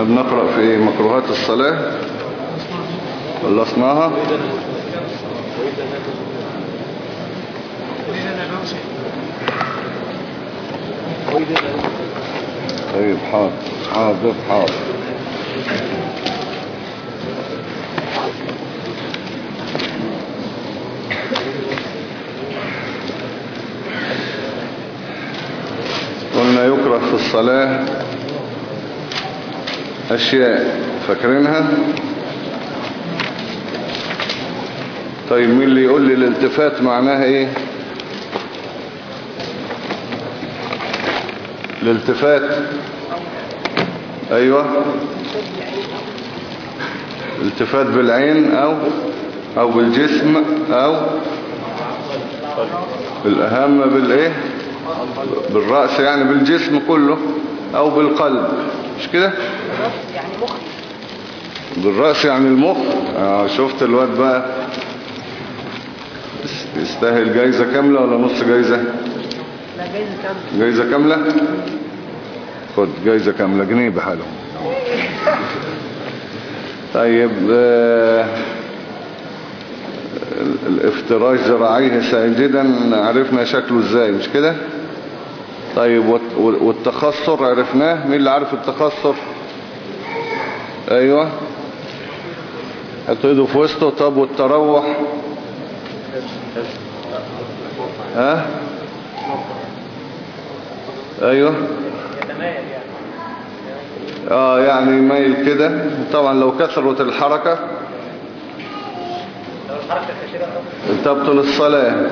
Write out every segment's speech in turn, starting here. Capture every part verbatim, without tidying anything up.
احنا بنقرأ في مكروهات الصلاة، خلصناها. طيب حاضر حاضر حاضر. قلنا يكره في الصلاة أشياء، فاكرينها؟ طيب مين اللي يقول لي الالتفات معناها ايه؟ الالتفات ايوه، التفات بالعين او او بالجسم او بالاهم بالايه، بالرأس يعني بالجسم كله او بالقلب، مش كده؟ يعني مخ. بالرأس يعني المخ. اه شفت الواد بقى يستاهل جايزة كاملة ولا نص جايزة؟ لا جايزة كاملة. جايزة كاملة؟ خد جايزة كاملة جنيه بحاله. طيب آه الافتراش ذراعيه ساجدا عرفنا شكله ازاي، مش كده؟ طيب والتخصر عرفناه، مين اللي عارف التخصر؟ ايوه حط ايده في وسطه. طب والتروح؟ ها ايوه اه يعني مايل كده. طبعا لو كثرت الحركة تبطل الصلاة.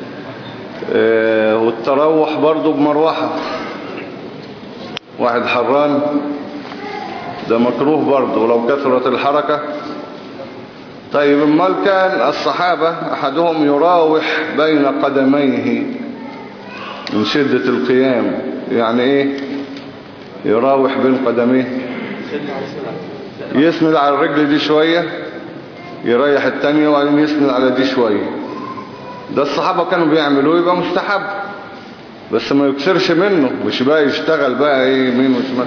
آه والتروح برضو بمروحة، واحد حران ده مكروه برضو لو كثرت الحركة. طيب امال كان الصحابة احدهم يراوح بين قدميه من شدة القيام، يعني ايه يراوح بين قدميه؟ يسند على الرجل دي شوية يريح التانية وبعدين يسند على دي شوية. ده الصحابة كانوا بيعملوه، يبقى مستحب بس ما يكسرش منه، مش بقى يشتغل بقى ايه يمين وشمال،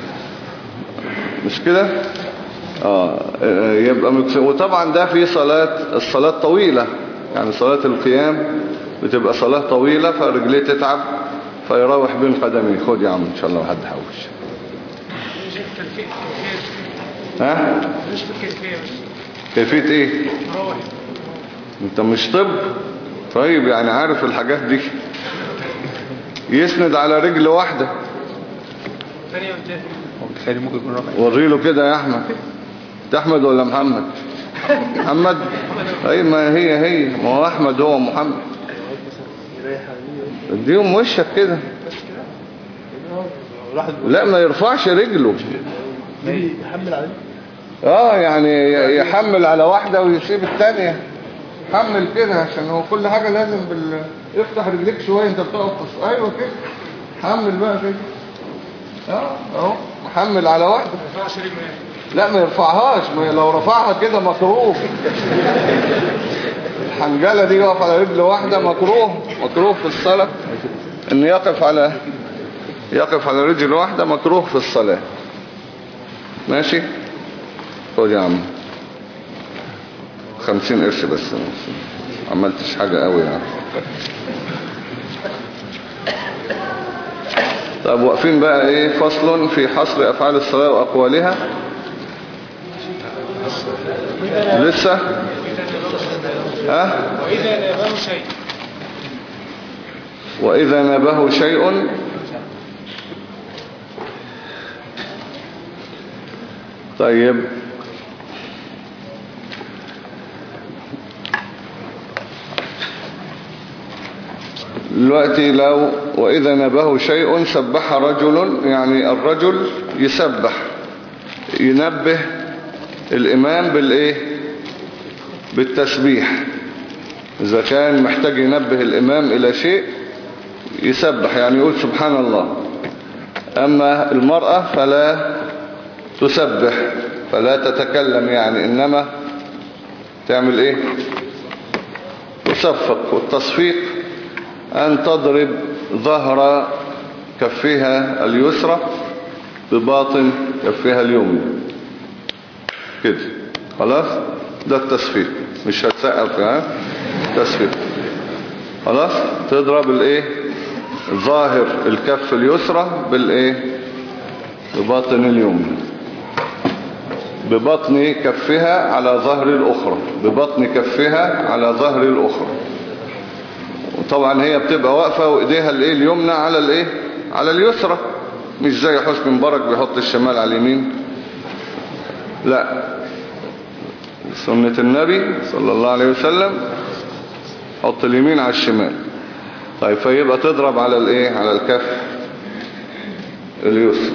مش كده؟ اه يبقى مكسر. وطبعا ده في صلاة، الصلاة طويلة يعني صلاة القيام بتبقى صلاة طويلة فرجليه تتعب فيروح بين قدميه. خد يا عم ان شاء الله حد حوش. ها مش بالكيفية بس. كيفية ايه؟ مروح. انت مش طب؟ طيب يعني عارف الحاجات دي. يسند على رجل واحدة. ثانية وانتهي. متخيل ممكن يكون رافع. وريله كده يا احمد. انت احمد ولا محمد؟ محمد. اي ما هي هي، ما هو احمد هو محمد. اديهم وشك كده. لا ما يرفعش رجله. يحمل عليه. اه يعني يحمل على واحدة ويسيب الثانية. حمل كده عشان هو كل حاجة لازم بال... افتح رجليك شوية انت بتقف. ايوه كده حمل بقى كده. اه اهو محمل على واحدة. لا ما يرفعهاش، ما لو رفعها كده مكروه. الحنجلة دي يقف على رجل واحدة مكروه. مكروه في الصلاة ان يقف على يقف على رجل واحدة، مكروه في الصلاة. ماشي. خد يا عم خمسين قرش بس، عملتش حاجة قوي يعني. طب واقفين بقى ايه؟ فصل في حصر افعال الصلاة واقوالها. لسه ها؟ وإذا نابه شيء وإذا نابه شيء. طيب دلوقتي لو وإذا نبه شيء سبح رجل، يعني الرجل يسبح ينبه الإمام بالإيه؟ بالتسبيح. إذا كان محتاج ينبه الإمام إلى شيء يسبح، يعني يقول سبحان الله. أما المرأة فلا تسبح، فلا تتكلم يعني، إنما تعمل إيه؟ تصفق. والتصفيق أن تضرب ظهر كفها اليسرى بباطن كفها اليمنى كده. خلاص ده التصفيق، مش هتسقف ها تصفيق. خلاص تضرب الايه ظاهر الكف اليسرى بالايه بباطن اليمنى، ببطن كفها على ظهر الأخرى، ببطن كفها على ظهر الأخرى. وطبعا هي بتبقى واقفة وإيديها الايه اليمنى على الايه على اليسرى، مش زي حسني مبارك بيحط الشمال على اليمين، لا، سنة النبي صلى الله عليه وسلم حط اليمين على الشمال. طيب فيبقى تضرب على الايه على الكف اليسرى.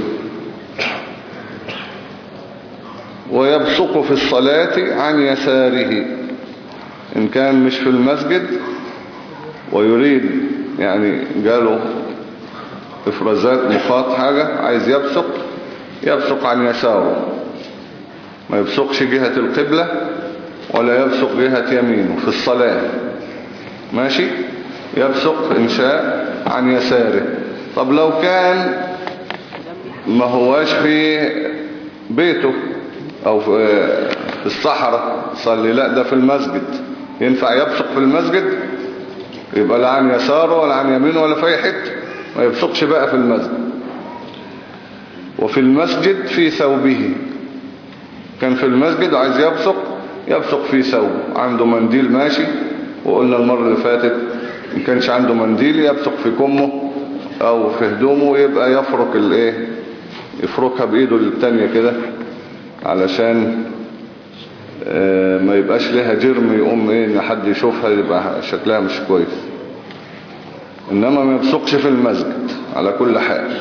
ويبصق في الصلاة عن يساره، إن كان مش في المسجد ويريد يعني جاله إفرازات مخاط حاجة عايز يبصق، يبصق عن يساره، ما يبصقش جهة القبلة ولا يبصق جهة يمينه في الصلاة، ماشي، يبصق إن شاء عن يساره. طب لو كان ما هواش في بيته او في الصحراء صلي، لا ده في المسجد، ينفع يبصق في المسجد؟ يبقى لا عن يساره ولا عن يمينه ولا في اي حته، ما يبصقش بقى في المسجد. وفي المسجد في ثوبه، كان في المسجد وعايز يبصق يبصق في ثوبه، عنده منديل ماشي، وقلنا المرة اللي فاتت إن كانش عنده منديل يبصق في كمه او في هدومه، يبقى يفرك الايه يفركها بايده التانية كده علشان ما يبقاش لها جرم يقوم ايه ان حد يشوفها يبقى شكلها مش كويس. انما ما يبصقش في المسجد على كل حال.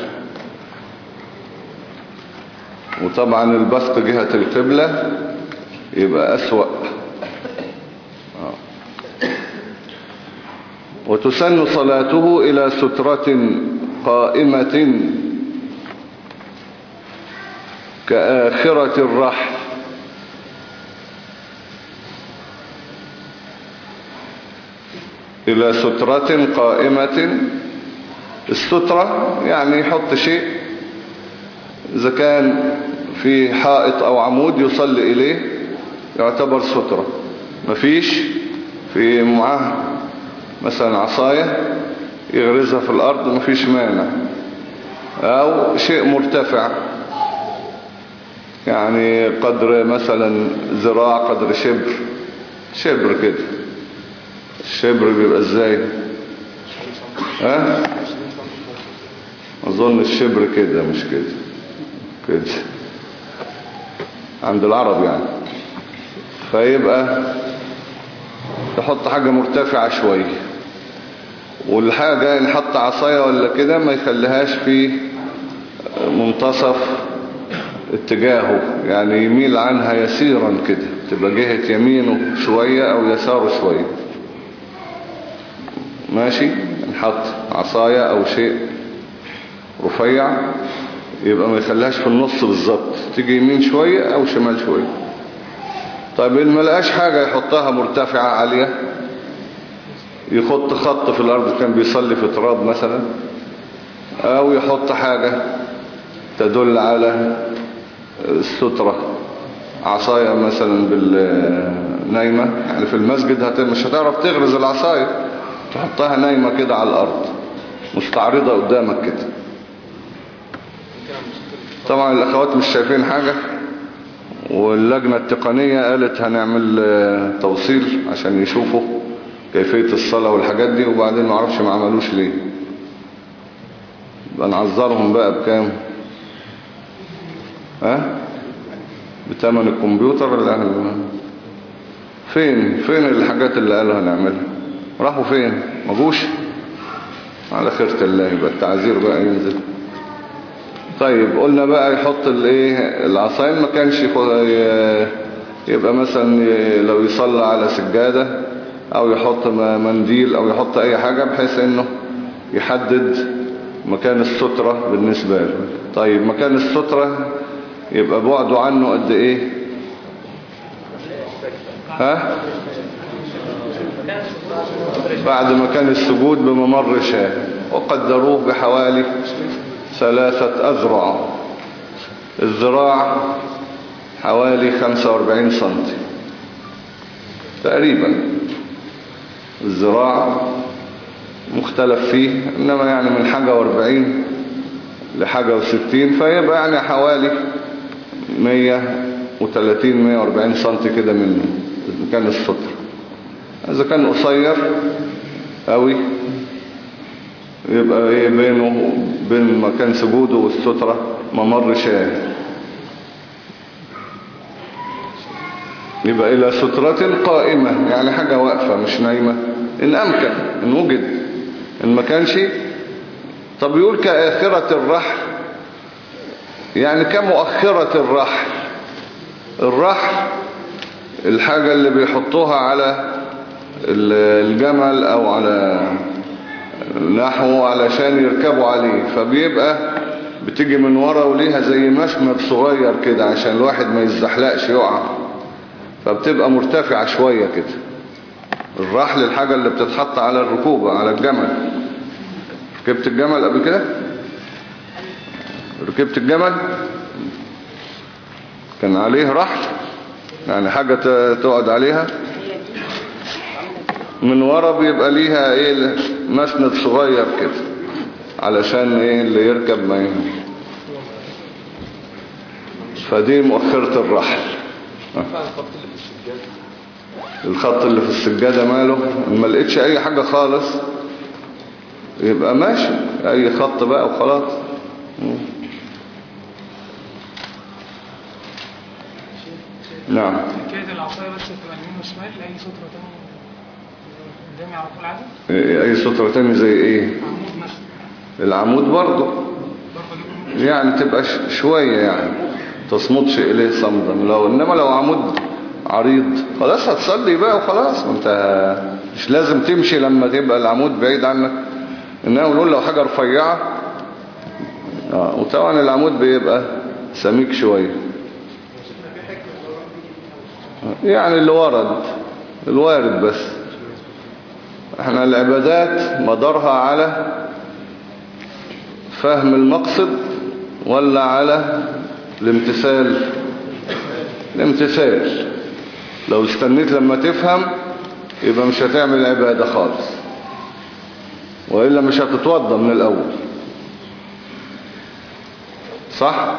وطبعا البصق جهة القبلة يبقى أسوأ. وتسن صلاته إلى سترة قائمة كآخرة الرحل، إلى سترة قائمة. السترة يعني يحط شيء، إذا كان في حائط أو عمود يصلي إليه يعتبر سترة. مفيش في معاه مثلا عصاية يغرزها في الأرض مفيش مانع، أو شيء مرتفع يعني قدر مثلا ذراع، قدر شبر، شبر كده. الشبر بيبقى ازاي؟ ها اظن الشبر كده مش كده كده عند العرب يعني. فيبقى تحط حاجة مرتفعة شوية، والحاجة ان حط عصاية ولا كده ما يخليهاش في منتصف اتجاهه، يعني يميل عنها يسيرا كده، تبقى جهة يمينه شوية او يساره شوية، ماشي. نحط عصاية او شيء رفيع يبقى ما يخليهاش في النص بالظبط، تيجي يمين شوية او شمال شوية. طيب إن ما لقاش حاجة يحطها مرتفعة عالية، يخط خط في الأرض، كان بيصلي في تراب مثلا، أو يحط حاجة تدل على السترة، عصاية مثلا بالنايمة، يعني في المسجد مش هتعرف تغرز العصاية، تحطها نايمة كده على الأرض مستعرضة قدامك كده. طبعا الأخوات مش شايفين حاجة، واللجنة التقنية قالت هنعمل توصيل عشان يشوفوا كيفية الصلاة والحاجات دي، وبعدين معرفش ما عملوش ليه. بنعذرهم بقى بكام؟ ها؟ بتمن الكمبيوتر اللي احنا فين فين الحاجات اللي قالوا هنعملها؟ راحوا فين؟ ما جوش؟ على خيرة الله، يبقى التعذير بقى ينزل. طيب قلنا بقى يحط الايه العصاين، ما كانش يبقى مثلا لو يصلى على سجادة او يحط منديل او يحط اي حاجة بحيث انه يحدد مكان السترة بالنسبة له. طيب مكان السترة يبقى بعده عنه قد ايه؟ ها؟ بعد مكان السجود بممر شاه، وقدروه بحوالي ثلاثة أذرع، الذراع حوالي خمسة واربعين سنتي تقريبا. الذراع مختلف فيه، إنما يعني من حاجة واربعين لحاجة وستين، فيبقى يعني حوالي مية وتلاتين مية واربعين سنتي كده منه إذا كان الستر. إذا كان قصير قوي يبقى ايه بينه بين مكان سجوده والسترة ممر شاي، يبقى إلى سترة قائمة يعني حاجة واقفة مش نايمة إن أمكن، إن وجد. إن ما كانش طب يقول كآخرة الرحل، يعني كمؤخرة الرحل. الرحل الحاجة اللي بيحطوها على الجمل أو على نحوه علشان يركبوا عليه، فبيبقى بتيجي من ورا وليها زي مسند صغير كده عشان الواحد ما يزحلقش يقع، فبتبقى مرتفعة شوية كده. الرحل الحاجة اللي بتتحط على الركوبة على الجمل. ركبت الجمل قبل كده؟ ركبت الجمل كان عليه رحل، يعني حاجة تقعد عليها من ورا بيبقى ليها ايه مسند صغير كده علشان ايه اللي يركب ما يهم. فدي مؤخرة الرحل. الخط اللي في السجادة ماله؟ ما لقيتش اي حاجة خالص يبقى ماشي اي خط بقى وخلاص. نعم. حكاية العصاية بس تبقى يمين وشمال لأي سترة تاني قدامي على طول عادي؟ اي سترة تاني زي ايه؟ عمود مثلا. العمود برضه يعني تبقى شوية يعني تصمتش إليه صمدا. لو إنما لو عمود عريض خلاص هتصلي بقى وخلاص، انت مش لازم تمشي لما تبقى العمود بعيد عنك. إنما نقول لو حاجة رفيعة آه. وطبعا العمود بيبقى سميك شوية يعني اللي ورد الوارد. بس احنا العبادات مدارها على فهم المقصد ولا على الامتثال؟ الامتثال. لو استنيت لما تفهم يبقى مش هتعمل عبادة خالص، وإلا مش هتتوضى من الأول، صح؟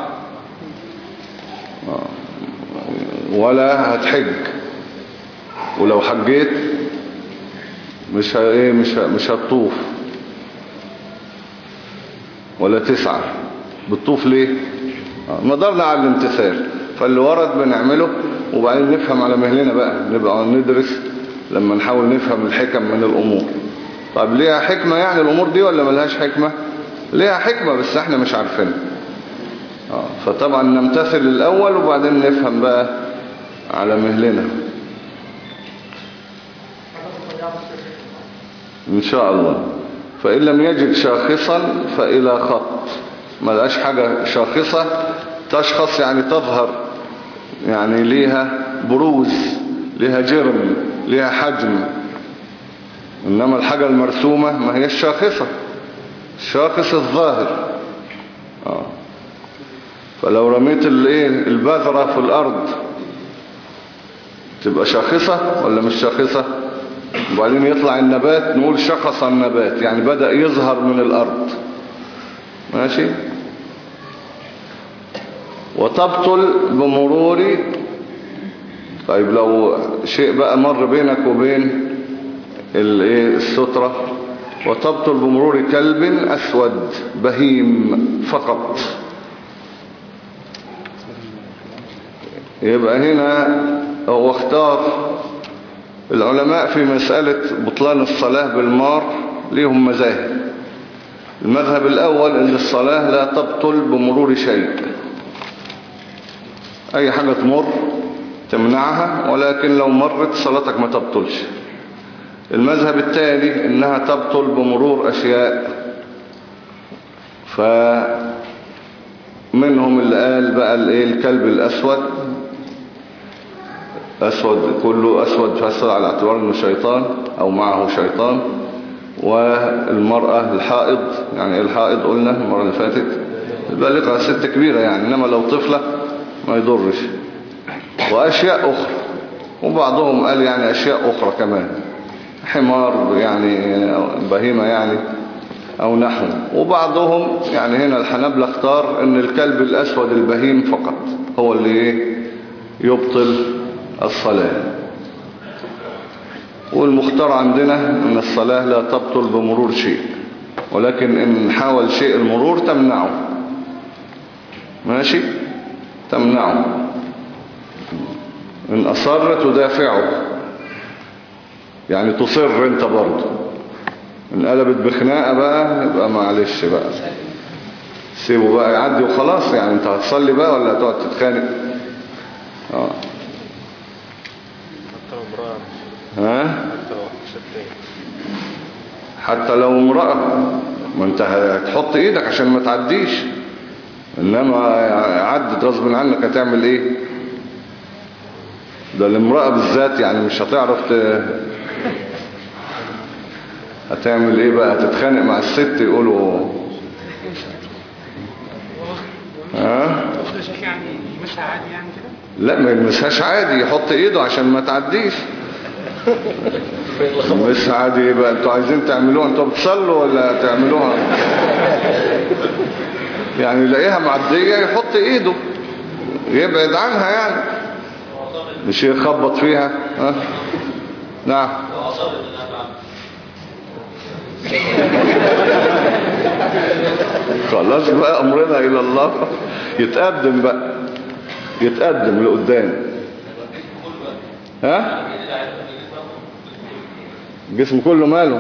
ولا هتحج، ولو حجيت مش ايه مش مش هتطوف ولا تسعى. بتطوف ليه؟ مدارنا على الامتثال. فاللي ورد بنعمله وبعدين نفهم على مهلنا بقى، نبقى ندرس لما نحاول نفهم الحكم من الأمور. طب ليها حكمة يعني الأمور دي ولا ملهاش حكمة؟ ليها حكمة بس احنا مش عارفينها. فطبعا نمتثل الأول وبعدين نفهم بقى على مهلنا إن شاء الله. فإن لم يجد شاخصا فإلى خط. ما لقاش حاجة شاخصة تشخص يعني تظهر، يعني ليها بروز، ليها جرم، ليها حجم. إنما الحاجة المرسومة ما هي الشاخصة، الشاخص الظاهر. آه. فلو رميت البذرة في الأرض تبقى شاخصة ولا مش شاخصة؟ وبعدين يطلع النبات نقول شخص النبات، يعني بدأ يظهر من الأرض. ماشي. وتبطل بمرور. طيب لو شيء بقى مر بينك وبين السترة، وتبطل بمرور كلب أسود بهيم فقط. يبقى هنا هو اختار العلماء في مسألة بطلان الصلاة بالمار ليهم مذاهب. المذهب الأول أن الصلاة لا تبطل بمرور شيء، أي حاجة تمر تمنعها، ولكن لو مرت صلاتك ما تبطلش. المذهب الثاني أنها تبطل بمرور أشياء، فمنهم اللي قال بقى الكلب الأسود، أسود كله أسود فأسود على اعتبار أنه شيطان أو معه شيطان. والمرأة الحائض، يعني الحائض قلنا المرة اللي فاتت البالغة ست كبيرة يعني، إنما لو طفلة ما يضرش. وأشياء أخرى، وبعضهم قال يعني أشياء أخرى كمان، حمار يعني بهيمة يعني أو نحو. وبعضهم يعني هنا الحنابلة اختار إن الكلب الأسود البهيم فقط هو اللي يبطل الصلاة. والمختار عندنا إن الصلاة لا تبطل بمرور شيء، ولكن إن حاول شيء المرور تمنعه. ماشي، تمنعه. إن أصر تدافعه، يعني تصر انت برضه. إن قلبت بخناقة بقى يبقى معلش بقى، سيبه بقى يعدي وخلاص. يعني انت هتصلي بقى ولا هتقعد تتخانق؟ اه ها حتى لو امرأة، ما انت هتحط ايدك عشان ما تعديش، انما عدت غصب عنك هتعمل ايه؟ ده الامرأة بالذات يعني مش هتعرف ت... هتعمل ايه بقى؟ هتتخانق مع الست يقولوا ها؟ يعني يمسها عادي يعني كده؟ لا ما يلمسهاش عادي، يحط ايده عشان ما تعديش. يلمسها عادي ايه بقى؟ انتوا عايزين تعملوها؟ انتوا بتصلوا ولا تعملوها؟ يعني يلاقيها معدية يحط ايده يبعد عنها يعني، مش يخبط فيها. ها؟ نعم. خلاص بقى امرنا الى الله، يتقدم بقى، يتقدم لقدام. ها؟ جسم كله ماله؟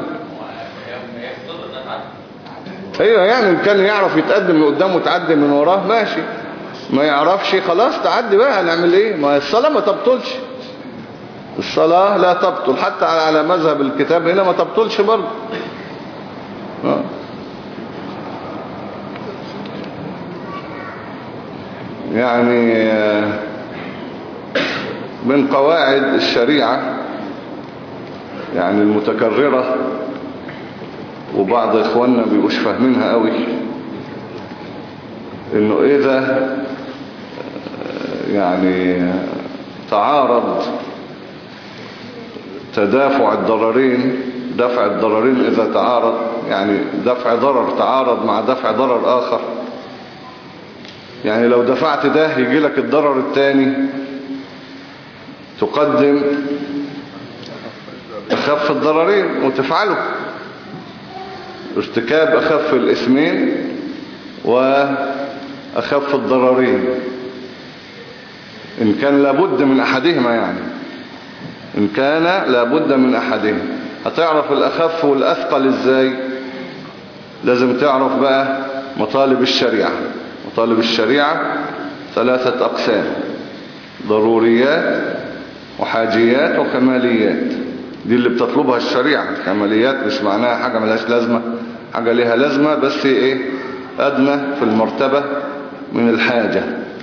ايوه يعني ان كان يعرف يتقدم لقدام وتعدي من وراه ماشي، ما يعرفش خلاص تعدي بقى، هنعمل ايه؟ ما الصلاة ما تبطلش، الصلاة لا تبطل حتى على مذهب الكتاب هنا، ما تبطلش برضه. يعني من قواعد الشريعة يعني المتكررة، وبعض إخواننا بيبقوش فاهمينها قوي، إنه إذا يعني تعارض تدافع الضررين، دفع الضررين إذا تعارض، يعني دفع ضرر تعارض مع دفع ضرر آخر، يعني لو دفعت ده يجي لك الضرر الثاني، تقدم أخف الضررين وتفعله، ارتكاب أخف الإثمين وأخف الضررين إن كان لابد من أحدهما. يعني إن كان لابد من أحدهما. هتعرف الأخف والأثقل إزاي؟ لازم تعرف بقى مطالب الشريعة. مطالب الشريعة ثلاثة أقسام: ضروريات وحاجيات وكماليات. دي اللي بتطلبها الشريعة. كماليات مش معناها حاجة ملهاش لازمة، حاجة ليها لازمة بس ايه أدنى في المرتبة من الحاجة.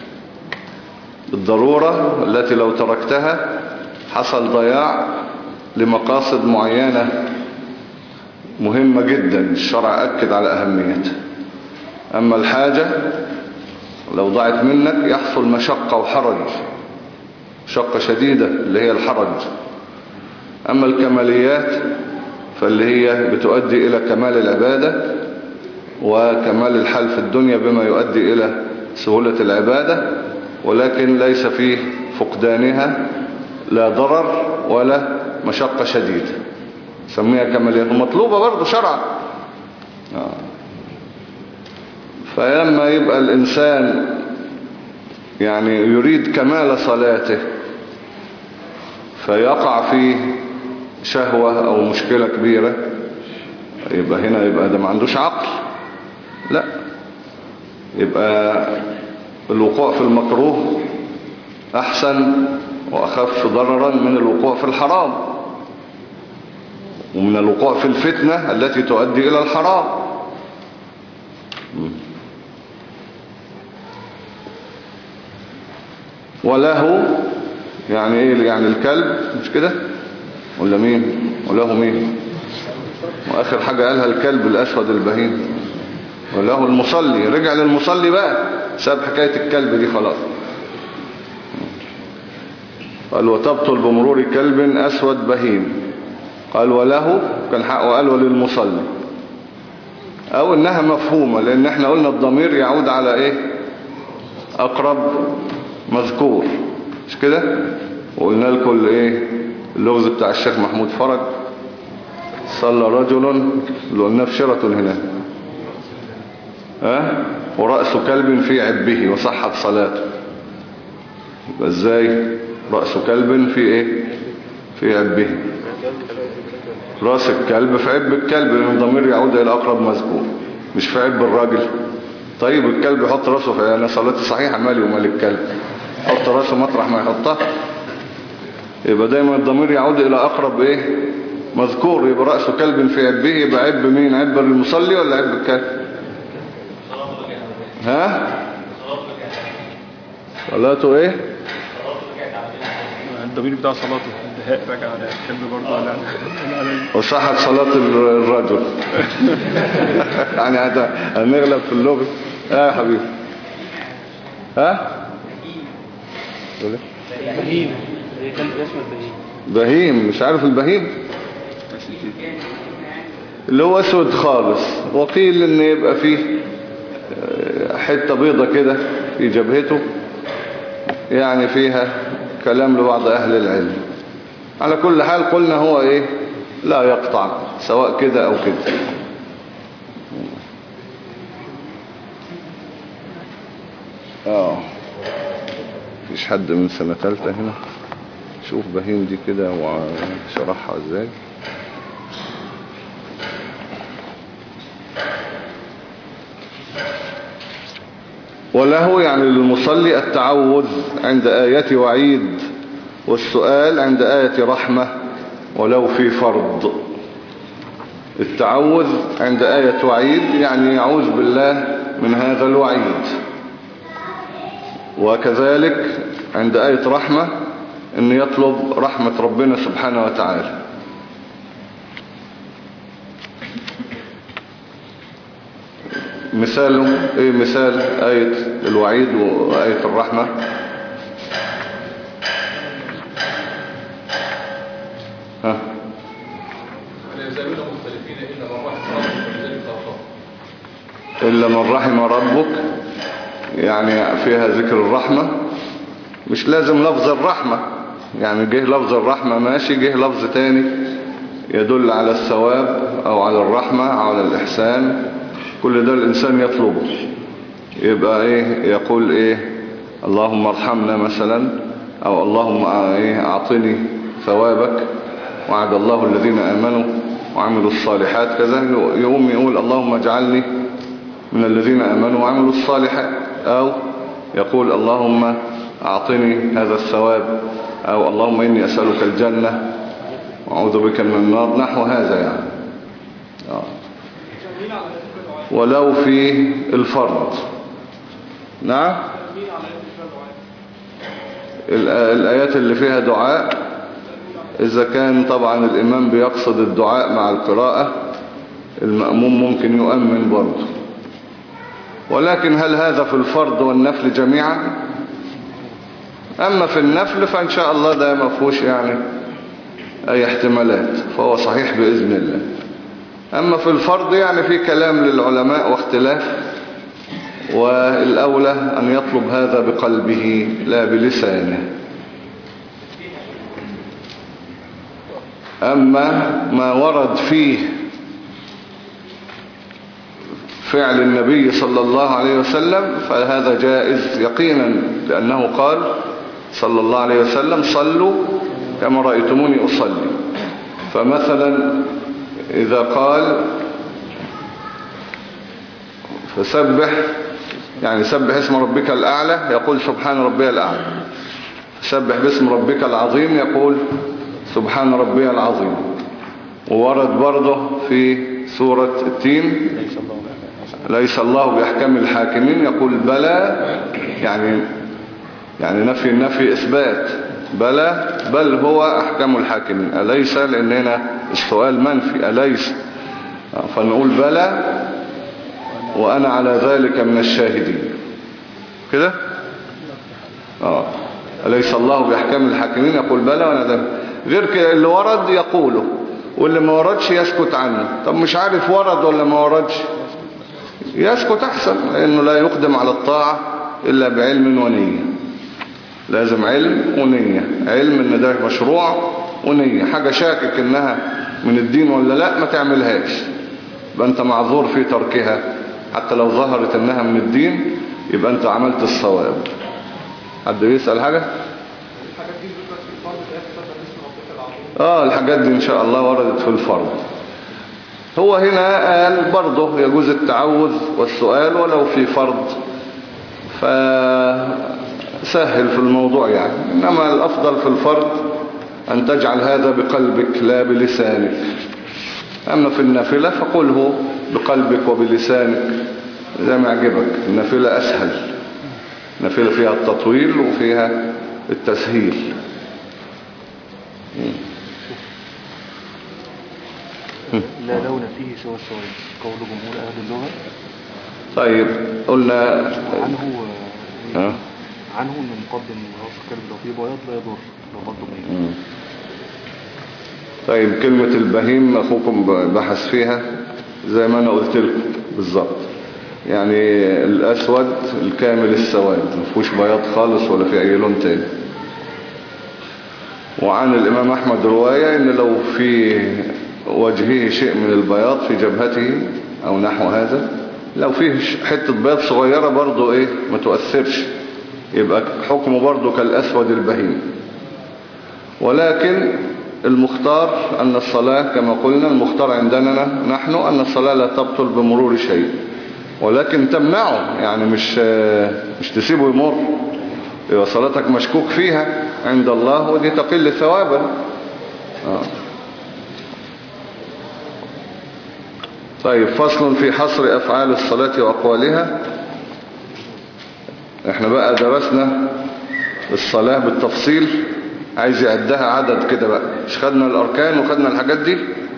الضرورة التي لو تركتها حصل ضياع لمقاصد معينة مهمة جدا الشرع أكد على أهميتها. أما الحاجة لو ضاعت منك يحصل مشقة وحرج، مشقة شديدة اللي هي الحرج. أما الكماليات فاللي هي بتؤدي إلى كمال العبادة وكمال الحال في الدنيا بما يؤدي إلى سهولة العبادة، ولكن ليس فيه فقدانها لا ضرر ولا مشقة شديدة، سميها كماليات ومطلوبة برضو شرعا. فلما يبقى الإنسان يعني يريد كمال صلاته فيقع فيه شهوة أو مشكلة كبيرة، يبقى هنا يبقى ده ما عندوش عقل. لا، يبقى الوقوع في المكروه أحسن وأخف ضررا من الوقوع في الحرام، ومن الوقوع في الفتنة التي تؤدي إلى الحرام. وله يعني ايه؟ يعني الكلب مش كده ولا مين؟ وله مين؟ واخر حاجة قالها الكلب الاسود البهيم. وله المصلي، رجع للمصلي بقى، ساب حكاية الكلب دي خلاص. قال وتبطل بمرور كلب أسود بهيم، قال وله كان حق، وقال وللمصلي، أو إنها مفهومة، لأن احنا قلنا الضمير يعود على إيه؟ أقرب مذكور، مش كده؟ وقلنا لكم إيه اللغز بتاع الشيخ محمود فرج، صلى رجل اللي قلنا في شيراتون هنا، ها؟ ورأس كلب في عبه وصحت صلاته. يبقى ازاي رأس كلب في ايه؟ في عبه، رأس الكلب في عب الكلب، لأن الضمير يعود إلى أقرب مذكور، مش في عب الراجل. طيب الكلب يحط رأسه في، أنا صلاتي صحيحة، مالي ومال الكلب، يحط رأسه مطرح ما يحطها. يبقى دايما الضمير يعود إلى أقرب ايه مذكور، يبقى رأس كلب في عبه، يبقى عب مين؟ عب المصلي ولا عب الكلب؟ ها؟ صلاته ايه؟ الضمير بتاع صلاته الدهاء راجع على الكلب برضه على وصحت صلاة الرجل. يعني هنغلب في اللغة. اه يا حبيبي. ها؟ بهيم، كلب اسمه بهيم. بهيم، مش عارف البهيم اللي هو اسود خالص، وقيل ان يبقى فيه حتة بيضة كده في جبهته، يعني فيها كلام لبعض اهل العلم. على كل حال قلنا هو ايه؟ لا يقطع، سواء كده او كده. اه مفيش حد من سنة ثالثة هنا؟ شوف بهيم دي كده وشرحها ازاي. وله يعني للمصلي التعوذ عند آية وعيد، والسؤال عند آية رحمة ولو في فرض. التعوذ عند آية وعيد يعني يعوذ بالله من هذا الوعيد، وكذلك عند آية رحمة أن يطلب رحمة ربنا سبحانه وتعالى. مثاله ايه؟ مثال آية الوعيد وآية الرحمة. ها إلا من رحم ربك، يعني فيها ذكر الرحمة، مش لازم لفظ الرحمة، يعني جه لفظ الرحمة ماشي، جه لفظ تاني يدل على الثواب أو على الرحمة أو على الإحسان، كل ده الإنسان يطلبه. يبقى إيه؟ يقول إيه؟ اللهم ارحمنا مثلا، أو اللهم إيه أعطني ثوابك، وعد الله الذين آمنوا وعملوا الصالحات كذا. يقوم يقول اللهم اجعلني من الذين آمنوا وعملوا الصالحات، أو يقول اللهم أعطني هذا الثواب، أو اللهم إني أسألك الجنة وأعوذ بك من النار، نحو هذا يعني. آه. ولو في الفرض. نعم. الآيات اللي فيها دعاء، إذا كان طبعا الإمام بيقصد الدعاء مع القراءة، المأموم ممكن يؤمن برضه. ولكن هل هذا في الفرض والنفل جميعا؟ أما في النفل فإن شاء الله ده ما فيهوش يعني أي احتمالات، فهو صحيح بإذن الله. أما في الفرض يعني في كلام للعلماء واختلاف، والأولى أن يطلب هذا بقلبه لا بلسانه. أما ما ورد فيه فعل النبي صلى الله عليه وسلم فهذا جائز يقينا، لأنه قال صلى الله عليه وسلم صلوا كما رأيتموني أصلي. فمثلا إذا قال فسبح، يعني سبح اسم ربك الأعلى، يقول سبحان ربي الأعلى. سبح باسم ربك العظيم، يقول سبحان ربي العظيم. وورد برضه في سورة التين ليس الله بأحكم الحاكمين، يقول بلى، يعني يعني نفي النفي إثبات، بلى بل هو أحكم الحاكمين. أليس، لأن هنا السؤال منفي، أليس، فنقول بلى وأنا على ذلك من الشاهدين. كده آه. أليس الله بأحكام الحاكمين؟ يقول بلى وأنا ذلك. غير كده اللي ورد يقوله، واللي ما وردش يسكت عنه. طب مش عارف ورد ولا ما وردش، يسكت أحسن، لأنه لا يقدم على الطاعة إلا بعلم ونية. لازم علم ونية، علم إن ده مشروع، ونية. حاجة شاكك إنها من الدين ولا لا ما تعملهاش، يبقى أنت معذور في تركها. حتى لو ظهرت إنها من الدين يبقى أنت عملت الصواب. حد بيسأل حاجة؟ آه الحاجات دي إن شاء الله وردت في الفرض. هو هنا قال برضه يجوز التعوذ والسؤال ولو في فرض، فسهل في الموضوع يعني. إنما الأفضل في الفرض أن تجعل هذا بقلبك لا بلسانك. أما في النافلة فقله بقلبك وبلسانك زي ما يعجبك. النافلة أسهل، النافلة فيها التطويل وفيها التسهيل. لا لون فيه سوى السواد قول جمهور أهل اللغة. طيب قلنا عنه ها؟ عنه أن مقدم راس الكلب لو فيه بياض لا يضر لو برضه بيض. طيب كلمة البهيم أخوكم بحث فيها زي ما أنا قلت لكم بالظبط، يعني الأسود الكامل السواد مفهوش بياض خالص ولا في أي لون تاني. وعن الإمام أحمد رواية إن لو في وجهه شيء من البياض في جبهته أو نحو هذا، لو فيه حتة بياض صغيرة برضو إيه ما تؤثرش، يبقى حكمه برضو كالأسود البهيم. ولكن المختار أن الصلاة كما قلنا، المختار عندنا نحن أن الصلاة لا تبطل بمرور شيء، ولكن تمنعه، يعني مش مش تسيبه يمر، يبقى صلاتك مشكوك فيها عند الله ودي تقل ثوابا. آه. طيب فصل في حصر أفعال الصلاة وأقوالها. احنا بقى درسنا الصلاة بالتفصيل، عايز يعدها عدد كده بقى. مش خدنا الأركان وخدنا الحاجات دي؟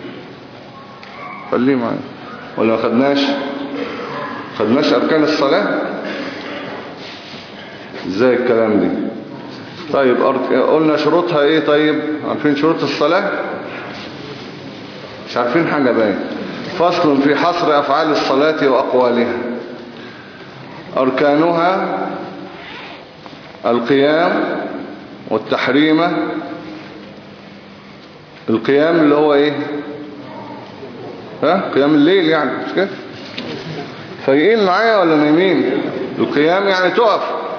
خليه معايا ولا ما خدناش؟ خدناش أركان الصلاة؟ ازاي الكلام دي؟ طيب أرك... قلنا شروطها ايه؟ طيب عارفين شروط الصلاة؟ مش عارفين حاجة باين. فصل في حصر أفعال الصلاة وأقوالها. أركانها القيام والتحريمة. القيام اللي هو ايه؟ ها؟ قيام الليل يعني، مش كده؟ فايقين معايا ولا نايمين؟ القيام يعني تقف.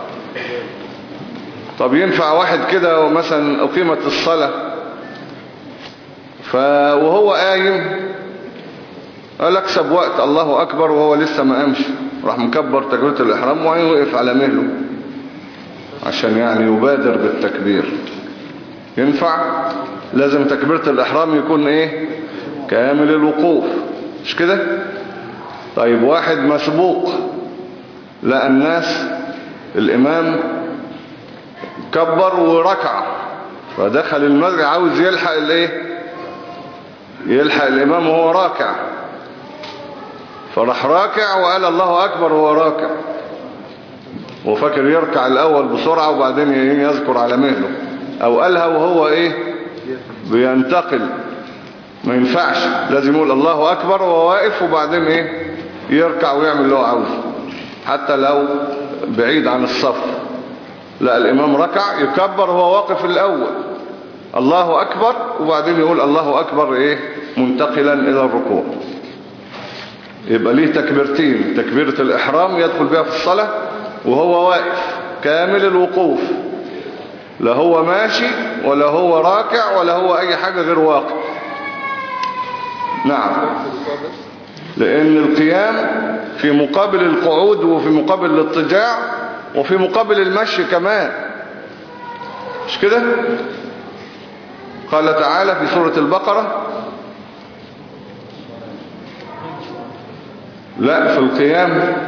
طب ينفع واحد كده ومثلا أقيمت الصلاة وهو قايم قال اكسب وقت الله أكبر وهو لسه ما قامش، راح مكبر تكبيرة الإحرام ويقف على مهله عشان يعني يبادر بالتكبير؟ ينفع؟ لازم تكبيرة الإحرام يكون ايه؟ كامل الوقوف، مش كده؟ طيب واحد مسبوق لقى الناس الإمام كبر وركع فدخل المسجد عاوز يلحق الايه؟ يلحق الإمام وهو راكع، فراح راكع وقال الله أكبر وهو راكع وفكر يركع الأول بسرعة وبعدين يذكر على مهله، أو قالها وهو إيه؟ بينتقل. ما ينفعش، لازم يقول الله أكبر وهو واقف وبعدين إيه؟ يركع ويعمل اللي هو عاوزه حتى لو بعيد عن الصف. لا، الإمام ركع يكبر وهو واقف الأول الله أكبر وبعدين يقول الله أكبر إيه؟ منتقلا إلى الركوع. يبقى ليه تكبيرتين، تكبيرة الإحرام يدخل بها في الصلاة وهو واقف كامل الوقوف، لا هو ماشي ولا هو راكع ولا هو أي حاجة غير واقف. نعم، لأن القيام في مقابل القعود وفي مقابل الاضطجاع وفي مقابل المشي كمان، مش كده؟ قال تعالى في سورة البقرة، لا في القيام،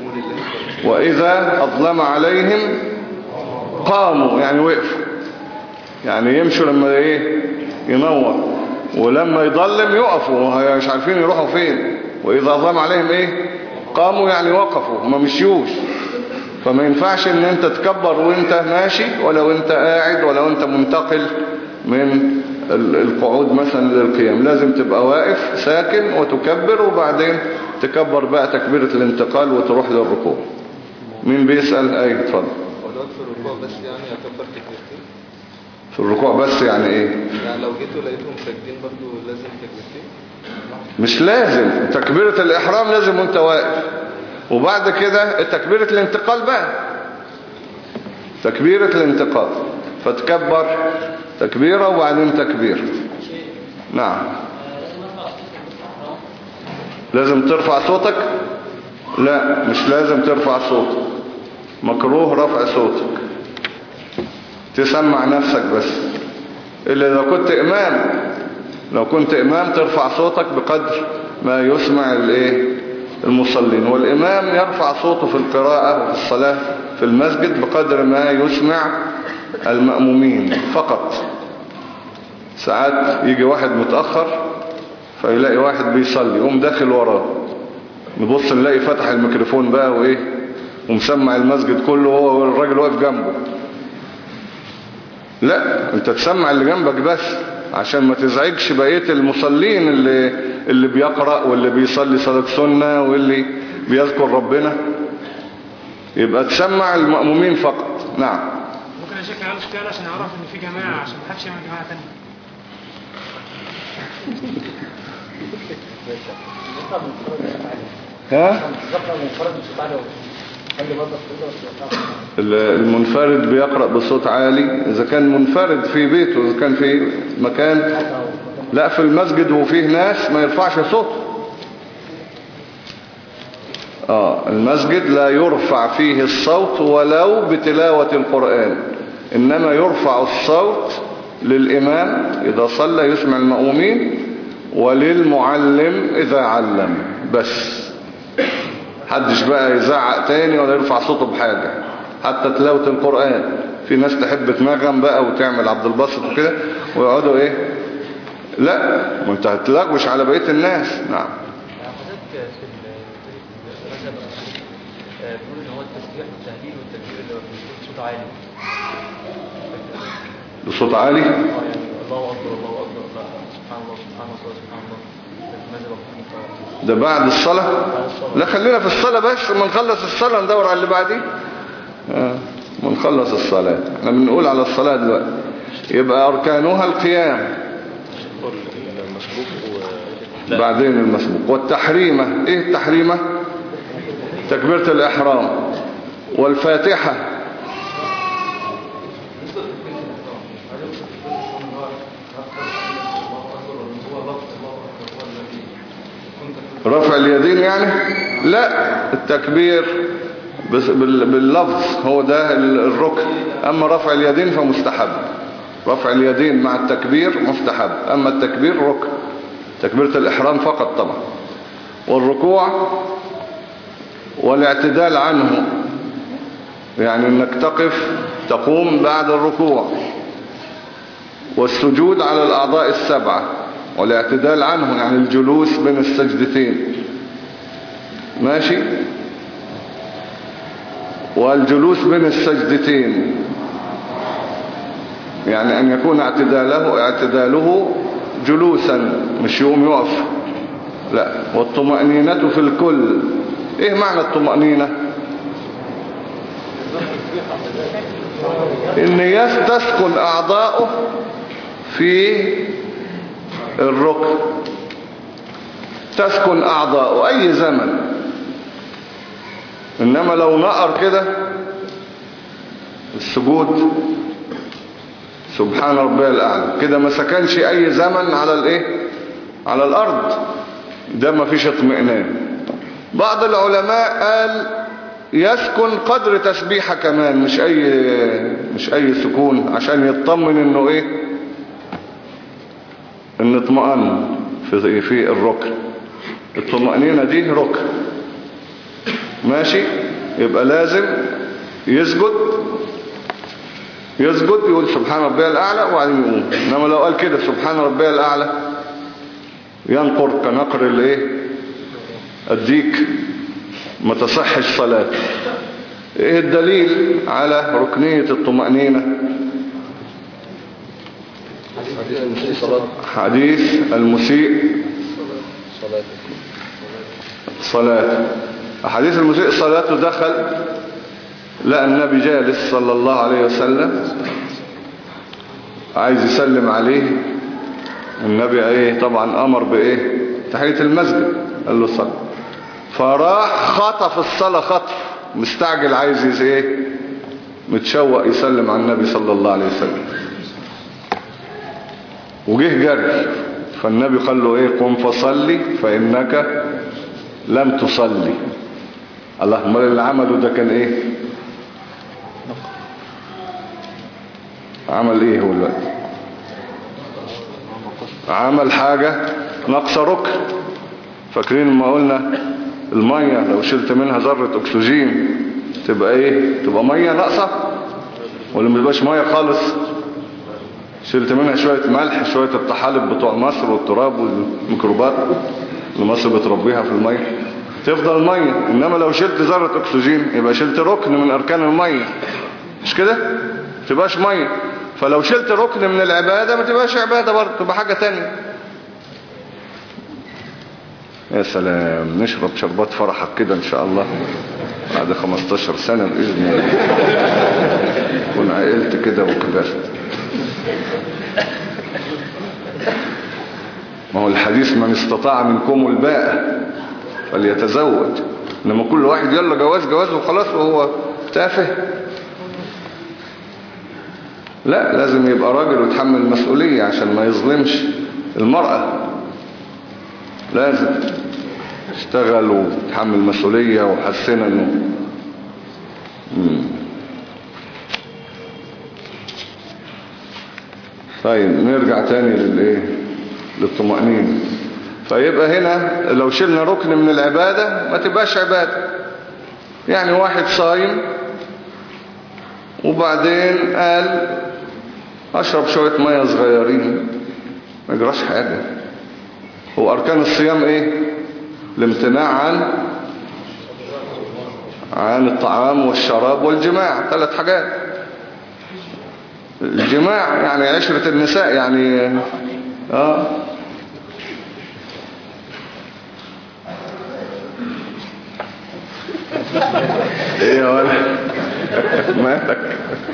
وإذا أظلم عليهم قاموا، يعني وقفوا، يعني يمشوا لما ايه؟ ينور، ولما يضلم يقفوا مش عارفين يروحوا فين. وإذا أظلم عليهم ايه؟ قاموا يعني وقفوا ما مشيوش. فما ينفعش ان انت تكبر وانت ماشي ولا وانت قاعد ولا وانت منتقل من القعود مثلا للقيام. لازم تبقى واقف ساكن وتكبر وبعدين تكبر بقى تكبيرة الانتقال وتروح للركوع. مين بيسأل؟ اي اتفضل. في الركوع بس يعني اكبر تكبيرتين؟ في الركوع بس يعني ايه؟ يعني لو جيت ولقيتهم ساجدين برضو لازم تكبيرتين؟ مش لازم. تكبيرة الإحرام لازم وانت واقف، وبعد كده تكبيرة الانتقال بقى تكبيرة الانتقال فتكبر تكبيرة وبعدين تكبير. نعم. لازم ترفع صوتك؟ لا مش لازم ترفع صوتك، مكروه رفع صوتك، تسمع نفسك بس. إلا لو كنت إمام، لو كنت إمام ترفع صوتك بقدر ما يسمع الايه المصلين. والإمام يرفع صوته في القراءة وفي الصلاة في المسجد بقدر ما يسمع المأمومين فقط. ساعات يجي واحد متأخر فيلاقي واحد بيصلي يقوم داخل وراه، نبص نلاقي فتح الميكروفون بقى وايه ومسمع المسجد كله وهو الراجل واقف جنبه. لا انت تسمع اللي جنبك بس عشان ما تزعجش بقية المصلين اللي اللي بيقرأ واللي بيصلي صلاة سنة واللي بيذكر ربنا. يبقى تسمع المأمومين فقط. نعم. ممكن يا شيخ نعمل سؤال عشان نعرف ان في جماعة عشان ما حدش يعمل جماعة تانية. ها؟ المنفرد بيقرأ بصوت عالي إذا كان منفرد في بيته، إذا كان في مكان لا في المسجد وفيه ناس ما يرفعش صوته. آه المسجد لا يرفع فيه الصوت ولو بتلاوة القرآن، إنما يرفع الصوت للإمام إذا صلى يسمع المأمومين وللمعلم إذا علم بس. حدش بقى يزعق تاني ولا يرفع صوته بحاجة. حتى تلاوة القرآن في ناس تحب تنغم بقى وتعمل عبد الباسط وكده ويقعدوا ايه لا ما انت هتلغوش على بقية الناس. نعم. بيقول ان هو التسبيح والتهليل والتكبير اللي بصوت عالي. بصوت عالي؟ اه يعني الله اكبر الله اكبر سبحان الله سبحان الله سبحان الله. ده بعد الصلاة؟ لا خلينا في الصلاة بس، ما نخلص الصلاة ندور على اللي بعديه. اه ما نخلص الصلاة، احنا بنقول على الصلاة دلوقتي. يبقى أركانها القيام بعدين المسبوق. والتحريمة ايه التحريمة؟ تكبيرة الإحرام والفاتحة. رفع اليدين يعني؟ لا التكبير باللفظ هو ده الركن، أما رفع اليدين فمستحب. رفع اليدين مع التكبير مستحب، أما التكبير ركن. تكبيرة الإحرام فقط طبعا. والركوع والاعتدال عنه يعني انك تقف تقوم بعد الركوع. والسجود على الأعضاء السبعة والاعتدال عنه يعني الجلوس بين السجدتين ماشي. والجلوس بين السجدتين يعني أن يكون اعتداله اعتداله جلوسا مش يقوم يقف لا. والطمأنينة في الكل. ايه معنى الطمأنينة؟ ان يستسكن اعضاؤه في الركن. تسكن اعضاؤه اي زمن، انما لو نقر كده السجود سبحان ربي الاعلى كده ما سكنش اي زمن على الايه على الارض، ده ما فيش اطمئنان. بعض العلماء قال يسكن قدر تسبيحة كمان، مش اي مش اي سكون، عشان يطمن انه ايه ان اطمئن في في الركن. الطمأنينة دي ركن ماشي. يبقى لازم يسجد يسجد يقول سبحان ربي الأعلى وبعدين يقوم. انما لو قال كده سبحان ربي الأعلى ينقر كنقر الايه الديك ما تصحش صلاته. ايه الدليل على ركنية الطمأنينة؟ حديث المسيء صلاة حديث المسيء صلاته. حديث المسيء صلاته دخل لقى النبي جالس صلى الله عليه وسلم عايز يسلم عليه. النبي ايه طبعا امر بايه؟ تحية المسجد. قال له صل. فراح خطف الصلاة خطف، مستعجل عايز ايه؟ متشوق يسلم على النبي صلى الله عليه وسلم، وجه جري. فالنبي قال له ايه؟ قم فصلي فإنك لم تصلي. الله، امال اللي عمله ده كان ايه؟ عمل ايه هو الوقت؟ عمل حاجة نقص ركن. فاكرين ما قلنا المية لو شلت منها ذرة اكسجين تبقى ايه؟ تبقى مية ناقصة ولا ما تبقاش مية خالص؟ شلت منها شوية ملح، شوية الطحالب بتوع مصر والتراب والميكروبات اللي مصر بتربيها في المية، تفضل مية. انما لو شلت ذرة اكسجين يبقى شلت ركن من اركان المية، مش كده؟ تبقاش مية. فلو شلت ركن من العبادة ما تبقاش عبادة برضه، تبقى حاجة تانية. يا سلام، نشرب شربات فرحك كده ان شاء الله بعد خمستاشر سنة بإذن الله كون عقلت كده وكبرت. ما هو الحديث من استطاع منكم الباء فليتزوج. انما كل واحد يلا جواز جواز وخلاص وهو تافه. لا، لازم يبقى راجل ويتحمل المسؤولية عشان ما يظلمش المرأة. لازم اشتغل وتحمل مسؤولية وحسنا انه مم. طيب نرجع تاني للايه؟ للطمأنينة. فيبقى هنا لو شلنا ركن من العبادة ما تبقاش عبادة. يعني واحد صايم وبعدين قال اشرب شوية مية صغيرين، ما يجراش حاجة. هو اركان الصيام ايه؟ الامتناع عن عن الطعام والشراب والجماع، ثلاث حاجات. الجماع يعني عشرة النساء، يعني اه ايه يا ولد مالك؟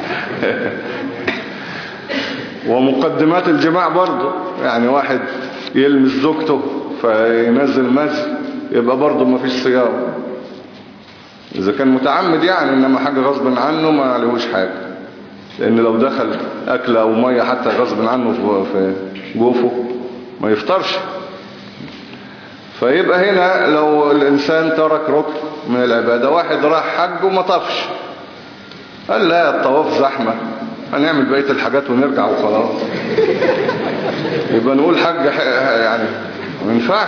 ومقدمات الجماع برضه، يعني واحد يلمس زوجته فينزل مزي يبقى برضه ما فيش صيام اذا كان متعمد يعني. انما حاجة غصب عنه ما عليهوش حاجة، لان لو دخل اكل او مية حتى غصب عنه في جوفه ما يفطرش. فيبقى هنا لو الانسان ترك ركن من العبادة، واحد راح حج وما طفش، قال لا الطواف زحمة هنعمل بقية الحاجات ونرجع وخلاص، يبقى نقول حج يعني ما ينفعش.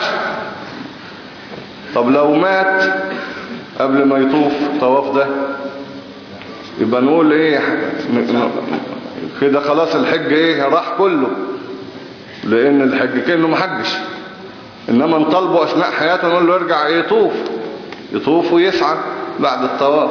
طب لو مات قبل ما يطوف الطواف ده يبقى نقول ايه؟ كده خلاص الحج ايه؟ راح كله، لان الحج كأنه ما حجش. انما نطالبه اثناء حياته نقول له ارجع ايه؟ يطوف يطوف ويسعى بعد الطواف،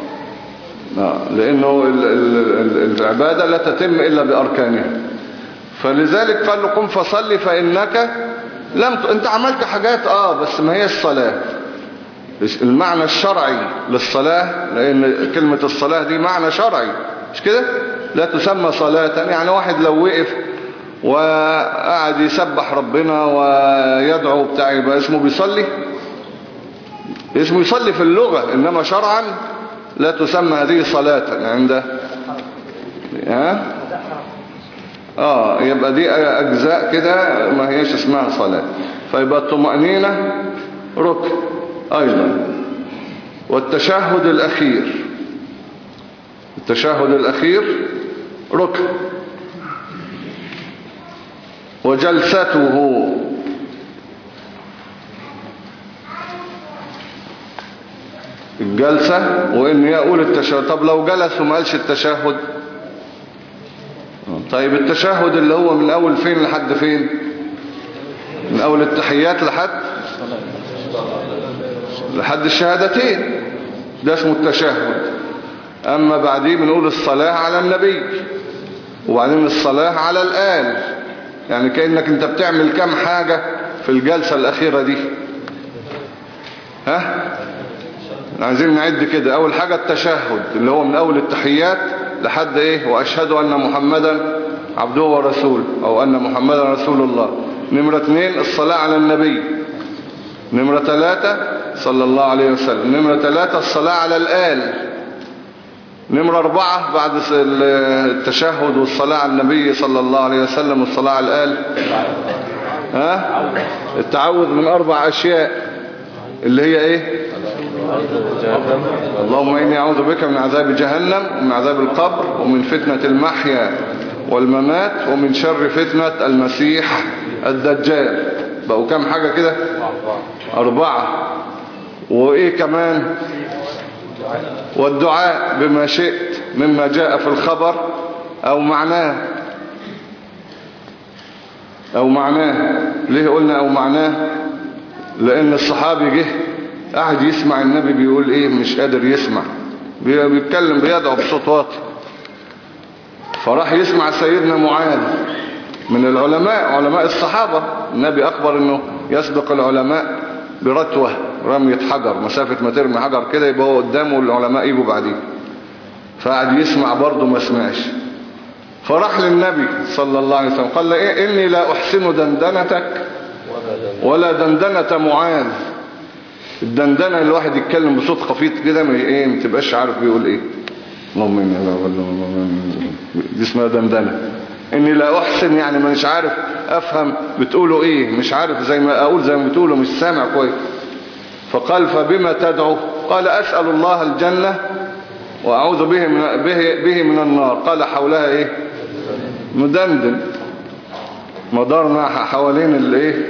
لانه العبادة لا تتم الا باركانها. فلذلك قال له قم فصلي فانك لم ت... انت عملت حاجات اه بس ما هي الصلاة. المعنى الشرعي للصلاة، لان كلمة الصلاة دي معنى شرعي مش كده؟ لا تسمى صلاة. يعني واحد لو وقف وقعد يسبح ربنا ويدعو بتاع يبقى اسمه بيصلي؟ اسمه يصلي في اللغة، انما شرعا لا تسمى هذه صلاة عند ها اه يبقى دي اجزاء كده ما هيش اسمها صلاة. فيبقى الطمأنينة ركن ايضا. والتشهد الاخير، التشهد الاخير ركن. وجلسته، الجلسة وإن يقول التشهد. طب لو جلس وما قالش التشهد؟ طيب التشهد اللي هو من أول فين لحد فين؟ من أول التحيات لحد لحد الشهادتين، ده اسمه التشهد. أما بعديه بنقول الصلاة على النبي، وبعدين الصلاة على الآل. يعني كأنك انت بتعمل كام حاجة في الجلسة الأخيرة دي. ها عايزين نعد كده. أول حاجة التشهد اللي هو من أول التحيات لحد إيه وأشهد أن محمدا عبده ورسوله، أو أن محمدا رسول الله. نمرة اثنين الصلاة على النبي. نمرة ثلاثة صلى الله عليه وسلم. نمرة ثلاثة الصلاة على الآل. نمرة أربعة بعد التشهد والصلاة على النبي صلى الله عليه وسلم والصلاة على الآل، ها التعوذ من أربع أشياء اللي هي إيه؟ اللهم إني أعوذ بك من عذاب جهنم ومن عذاب القبر ومن فتنة المحيا والممات ومن شر فتنة المسيح الدجال. بقوا كام حاجة كده؟ أربعة. وإيه كمان؟ والدعاء بما شئت مما جاء في الخبر أو معناه. أو معناه. ليه قلنا أو معناه؟ لأن الصحابي جه قاعد يسمع النبي بيقول إيه، مش قادر يسمع، بيتكلم بيدعو بصوت واطي، فراح يسمع سيدنا معاذ من العلماء، علماء الصحابة. النبي أخبر أنه يسبق العلماء برتوة، رمية حجر، مسافة ما ترمي حجر كده يبقى هو قدامه والعلماء يجوا بعديه. فقعد يسمع برضه ما سمعش، فراح للنبي صلى الله عليه وسلم قال له إيه إني لا أحسن دندنتك ولا دندنة معاذ. الدندنة الواحد يتكلم بصوت خفيف كده ما ايه ما تبقاش عارف بيقول ايه. اللهم اني دي اسمها دندنة. اني لا احسن يعني مش عارف افهم بتقولوا ايه، مش عارف زي ما اقول زي ما بتقولوا مش سامع كويس. فقال فبما تدعو؟ قال اسأل الله الجنة واعوذ به من به, به من النار. قال حولها ايه؟ مدندن. مدارنا حوالين الايه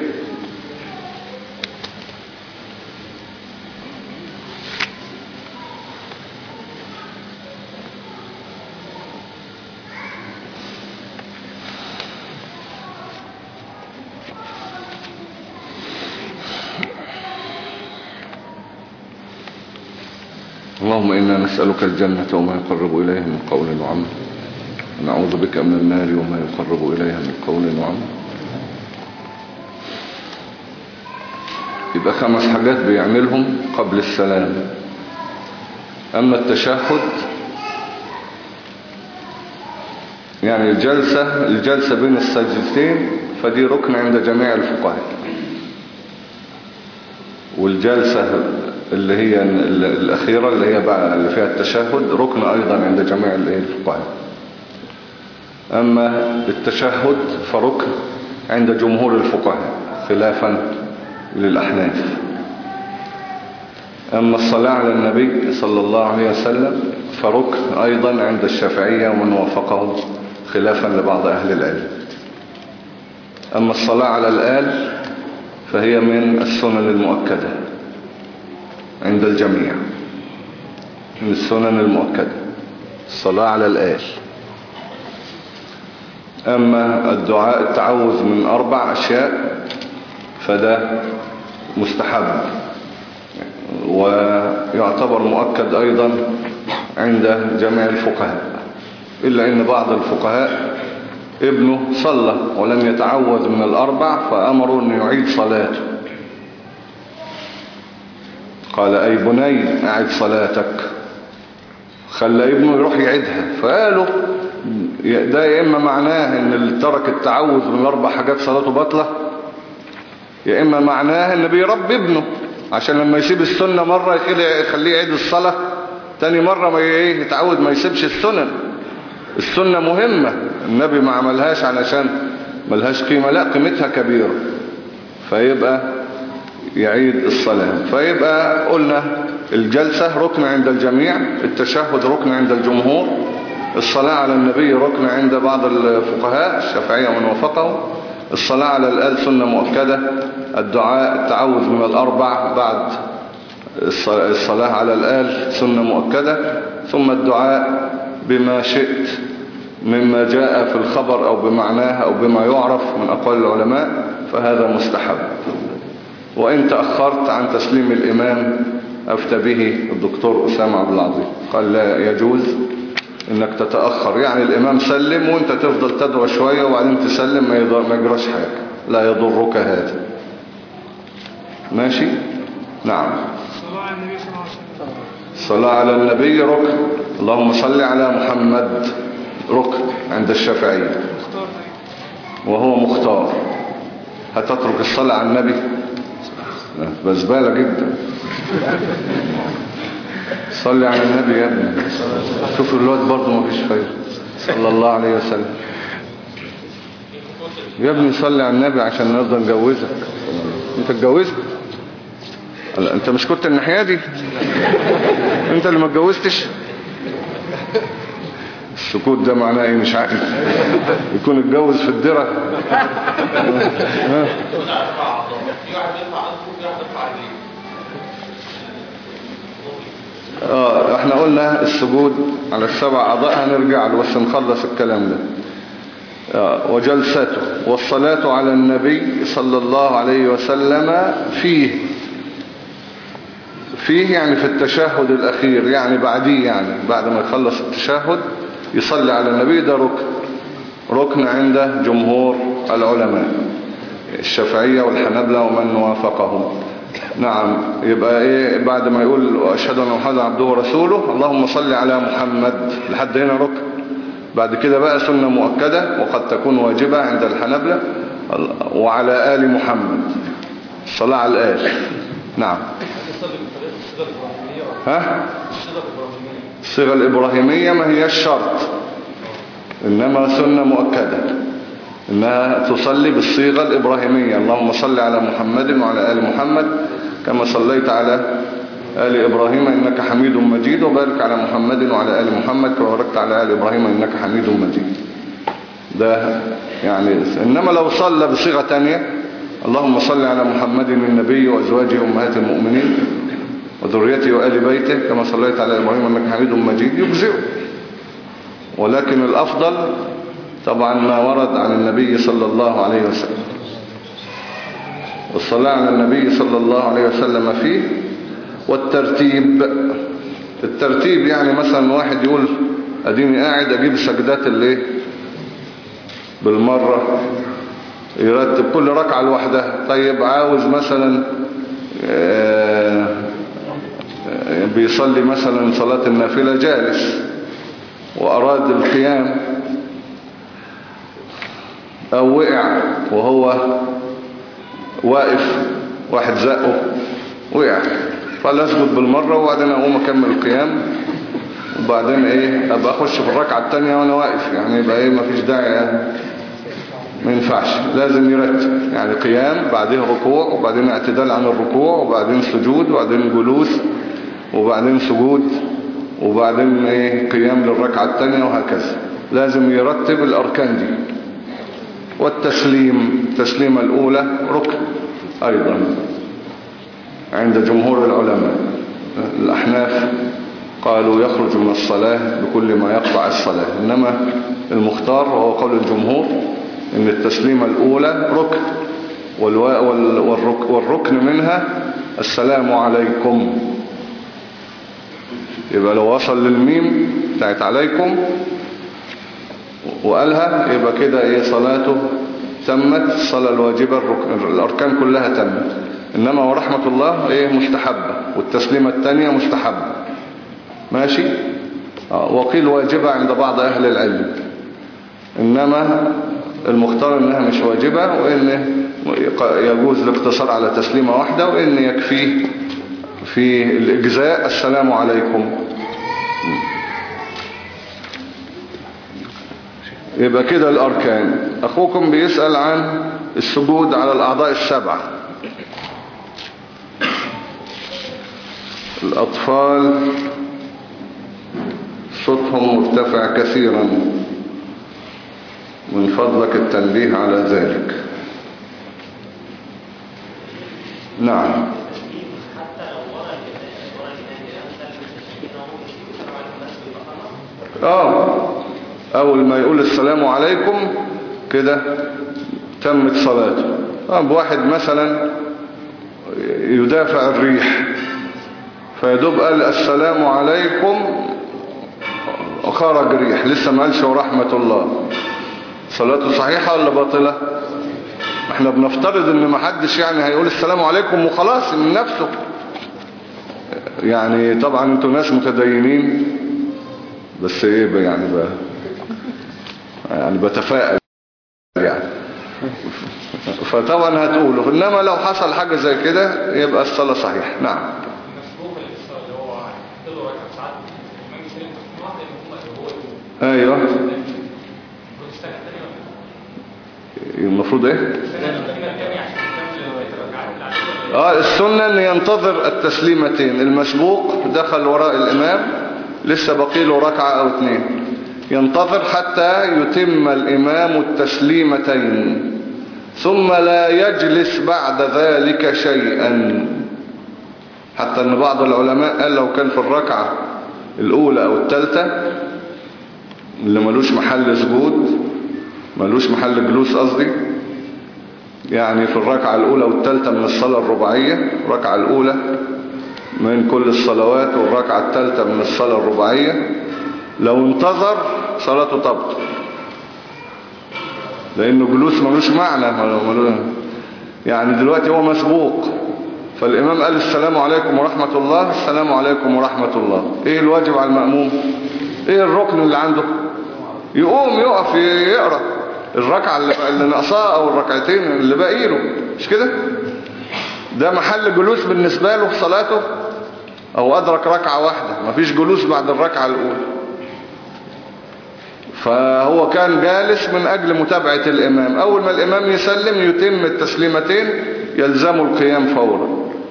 اللهم إنا نسألك الجنة وما يقرب إليها من قول وعمل، ونعوذ بك من النار وما يقرب إليها من قول وعمل. يبقى خمس حاجات بيعملهم قبل السلام. أما التشهد يعني الجلسة الجلسة بين السجدتين فدي ركن عند جميع الفقهاء. والجلسة اللي هي الأخيرة اللي هي بقى اللي فيها التشهد ركن أيضا عند جميع الفقهاء. أما التشهد فركن عند جمهور الفقهاء خلافا للأحناف. أما الصلاة على النبي صلى الله عليه وسلم فركن أيضا عند الشافعية ومن وافقه خلافا لبعض أهل العلم. أما الصلاة على الآل فهي من السنن المؤكدة عند الجميع، من السنن المؤكدة الصلاة على الآل. أما الدعاء التعوذ من أربع أشياء فده مستحب ويعتبر مؤكد أيضا عند جميع الفقهاء، إلا أن بعض الفقهاء ابنه صلى ولم يتعوذ من الأربع فأمروا أن يعيد صلاته. قال أي بني أعد صلاتك، خلى ابنه يروح يعيدها. فقالوا ده يا إما معناه أن اللي ترك التعوذ من الأربع حاجات صلاته بطلة، يا إما معناه أن بيربي ابنه عشان لما يسيب السنة مرة يخليه يعيد الصلاة تاني مرة ما يتعود ما يسيبش السنن. السنة مهمة، النبي ما عملهاش علشان ملهاش قيمة، لا قيمتها كبيرة، فيبقى يعيد الصلاة. فيبقى قلنا الجلسة ركن عند الجميع، التشهد ركن عند الجمهور، الصلاة على النبي ركن عند بعض الفقهاء الشافعية ومن وافقه، الصلاة على الآل سنة مؤكدة، الدعاء التعوذ من الأربع بعد الصلاة على الآل سنة مؤكدة، ثم الدعاء بما شئت مما جاء في الخبر أو بمعناه أو بما يعرف من أقوال العلماء فهذا مستحب. وإن تأخرت عن تسليم الإمام أفتى به الدكتور أسامة عبد العظيم، قال لا يجوز إنك تتأخر، يعني الإمام سلم وإنت تفضل تدعو شوية وبعدين تسلم، ما يجراش حاجة، لا يضرك هذا. ماشي؟ نعم. صلاة على النبي صلى الله عليه وسلم. الصلاة على النبي ركن. اللهم صل على محمد ركن عند الشافعية، مختار وهو مختار. هتترك الصلاة على النبي؟ بزبالة جدا. صلي على النبي يا ابني. شوفوا الوقت برضو ما فيش خير. صلى الله عليه وسلم. يا ابني صلي على النبي عشان نرضى نجوزك. انت اتجوزت؟ انت مش كنت الناحية دي؟ انت اللي ما اتجوزتش؟ السكوت ده معناه ايه مش عارف. يكون اتجوز في الدرة. اه احنا قلنا السجود على السبع اعضاء، هنرجع له بس نخلص الكلام ده. آه وجلسته والصلاة على النبي صلى الله عليه وسلم فيه فيه يعني في التشهد الأخير، يعني بعديه، يعني بعد ما يخلص التشهد يصلي على النبي. ده ركن ركن عند جمهور العلماء الشافعية والحنابلة ومن وافقهم. نعم. يبقى ايه بعد ما يقول أشهد أن محمدا عبده ورسوله اللهم صل على محمد لحد هنا ركن. بعد كده بقى سنة مؤكدة وقد تكون واجبة عند الحنابلة، وعلى آل محمد الصلاة على الآل. نعم. ها الصيغة الإبراهيمية ما هي الشرط، إنما سنة مؤكدة إنها تصلي بالصيغة الإبراهيمية. اللهم صل على محمد وعلى آل محمد كما صليت على آل إبراهيم إنك حميد مجيد، وبارك على محمد وعلى آل محمد كما باركت على آل إبراهيم إنك حميد مجيد. ده يعني. إنما لو صلى بصيغة تانية اللهم صل على محمد النبي وأزواجه أمهات المؤمنين وذريته وآل بيته كما صليت على إبراهيم إنك حميد مجيد يجزئ. ولكن الأفضل طبعا ما ورد عن النبي صلى الله عليه وسلم، والصلاة على النبي صلى الله عليه وسلم فيه. والترتيب، الترتيب يعني مثلا واحد يقول أديني قاعد أجيب سجدات اللي بالمرة، يرتب كل ركعة لوحدها. طيب عاوز مثلا بيصلي مثلا صلاة النافلة جالس وأراد القيام أو وقع وهو واقف، واحد زقه وقع، فقال اسجد بالمرة وبعدين أقوم أكمل القيام وبعدين إيه أبقى أخش في الركعة التانية وأنا واقف، يعني يبقى إيه مفيش داعي يعني. ما ينفعش، لازم يرتب، يعني قيام بعدين ركوع وبعدين اعتدال عن الركوع وبعدين سجود وبعدين جلوس وبعدين سجود وبعدين ايه قيام للركعة الثانية وهكذا. لازم يرتب الأركان دي. والتسليم، التسليمة الأولى ركن أيضا عند جمهور العلماء. الأحناف قالوا يخرج من الصلاة بكل ما يقطع الصلاة، إنما المختار وهو قول الجمهور إن التسليمة الأولى ركن، والركن منها السلام عليكم. يبقى لو وصل للميم بتاعت عليكم وقالها يبقى كده ايه صلاته تمت، الصلاة الواجبة الأركان كلها تمت. إنما ورحمة الله ايه مستحبة، والتسليمة الثانية مستحبة. ماشي. آه وقيل واجبة عند بعض أهل العلم، إنما المختار إنها مش واجبة، وإن يجوز الاقتصار على تسليمة واحدة، وإن يكفيه في الإجزاء السلام عليكم. يبقى كده الأركان. أخوكم بيسأل عن السجود على الأعضاء السبعة. الأطفال صوتهم مرتفع كثيرا، من فضلك التنبيه على ذلك. نعم. اه اول ما يقول السلام عليكم كده تمت صلاته. اه بواحد مثلا يدافع الريح فيدوب قال السلام عليكم خرج ريح، لسه ما قالش ورحمة الله، صلاته صحيحة ولا باطلة؟ احنا بنفترض ان ما حدش يعني هيقول السلام عليكم وخلاص من نفسه. يعني طبعا انتوا ناس متدينين، بس ايه يعني بقى يعني بتفائل يعني فطبعا هتقوله، انما لو حصل حاجة زي كده يبقى الصلاة صحيحة. نعم. ايوه المفروض ايه؟ اه السنة ان ينتظر التسليمتين. المسبوق دخل وراء الامام لسه بقي له ركعة او اتنين، ينتظر حتى يتم الامام التسليمتين ثم لا يجلس بعد ذلك شيئا. حتى ان بعض العلماء قال لو كان في الركعة الاولى او الثالثة اللي ملوش محل سجود، ملوش محل جلوس قصدي، يعني في الركعة الأولى والثالثة من الصلاة الرباعية، الركعة الأولى من كل الصلوات والركعة الثالثة من الصلاة الرباعية، لو انتظر صلاته تبطل، لأنه جلوس ملوش معنى. يعني دلوقتي هو مسبوق، فالإمام قال السلام عليكم ورحمة الله، السلام عليكم ورحمة الله، إيه الواجب على المأموم؟ إيه الركن اللي عنده؟ يقوم يقف يقرأ الركعة اللي ناقصاه او الركعتين اللي باقي له، مش كده؟ ده محل جلوس بالنسبة له في صلاته، او ادرك ركعة واحدة مفيش جلوس بعد الركعة الاولى، فهو كان جالس من اجل متابعة الامام. اول ما الامام يسلم يتم التسليمتين يلزمه القيام فورا.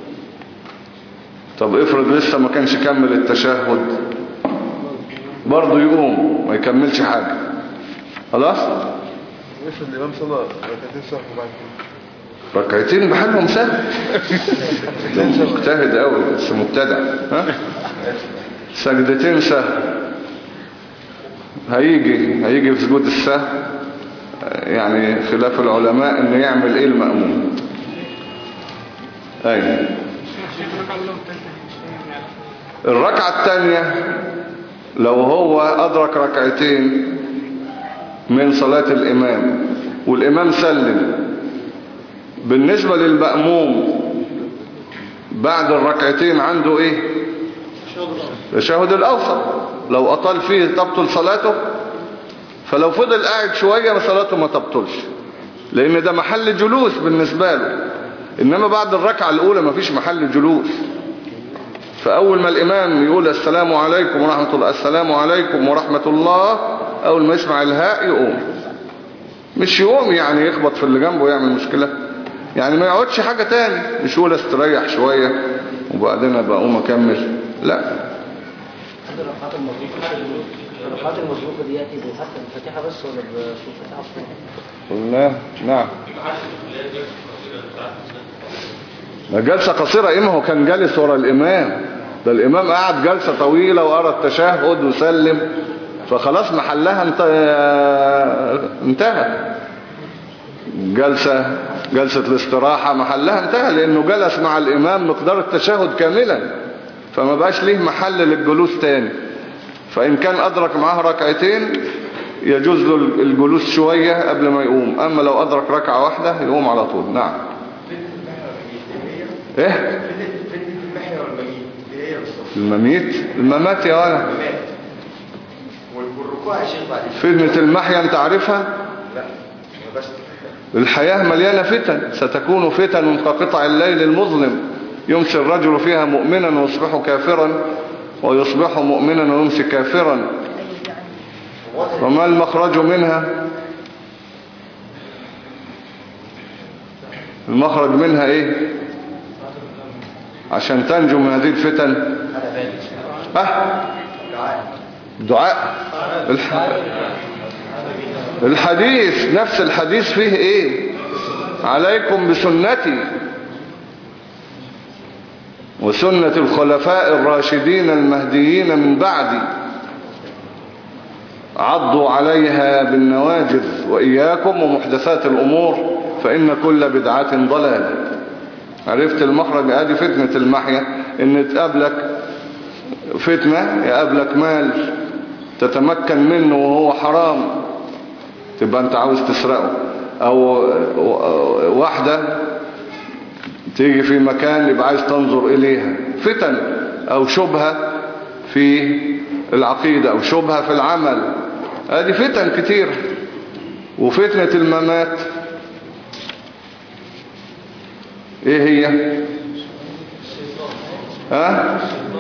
طب افرض لسه ما كانش كمل التشهد، برضه يقوم ما يكملش حاجة، خلاص؟ افرض الامام صلى ركعتين سهو وبعد كده ركعتين بحالهم سهل ده مجتهد قوي بس مبتدع. ها سجدتين سهل، هيجي هيجي في سجود السهو يعني خلاف العلماء ان يعمل ايه المأموم. ايوه الركعة الثانية لو هو ادرك ركعتين من صلاة الامام والامام سلم، بالنسبة للمأموم بعد الركعتين عنده ايه؟ التشهد الاوسط، لو اطال فيه تبطل صلاته، فلو فضل قاعد شوية صلاته ما تبطلش، لان ده محل جلوس بالنسبة له. انما بعد الركعة الاولى ما فيش محل جلوس، فاول ما الامام يقول السلام عليكم ورحمة الله، السلام عليكم ورحمة الله، اول ما يسمع الهاء يقوم، مش يقوم يعني يخبط في اللي جنبه ويعمل مشكلة، يعني ما يقعدش حاجة تاني، مش يقول استريح شوية وبعدين ابقى اقوم اكمل، لا. الركعات المسبوقة الركعات المسبوقة دي يأتي بحتى الفاتحة بس ولا بسورة الفاتحة؟ قلنا نعم. جلسة قصيرة ايه؟ ما هو كان جالس ورا الامام، ده الامام قعد جلسة طويلة وقرأ التشهد وسلم، فخلاص محلها انتهى. جلسة جلسة الاستراحة محلها انتهى، لانه جلس مع الامام مقدار التشهد كاملا، فما بقاش ليه محل للجلوس تاني. فان كان ادرك معاه ركعتين يجوز له الجلوس شوية قبل ما يقوم، اما لو ادرك ركعة واحدة يقوم على طول. نعم. ايه المميت؟ الممات يا ولد. والركوع يا شيخ بعد فتنة المحيا انت عارفها؟ لا بس الحياة مليانة فتن، ستكون فتن كقطع الليل المظلم يمسي الرجل فيها مؤمنا ويصبح كافرا، ويصبح مؤمنا ويمسي كافرا، وما المخرج منها؟ المخرج منها ايه عشان تنجو من هذه الفتن؟ اه دعاء. الحديث نفس الحديث فيه ايه؟ عليكم بسنتي وسنة الخلفاء الراشدين المهديين من بعدي، عضوا عليها بالنواجذ، وإياكم ومحدثات الأمور فإن كل بدعة ضلالة. عرفت المخرج؟ ادي فتنة المحيا، ان تقابلك فتنة، يقابلك مال تتمكن منه وهو حرام تبقى انت عاوز تسرقه، او واحدة تيجي في مكان يبقى عايز تنظر اليها، فتن، او شبهة في العقيدة او شبهة في العمل، هذه فتن كتير. وفتنة الممات ايه هي؟ ها؟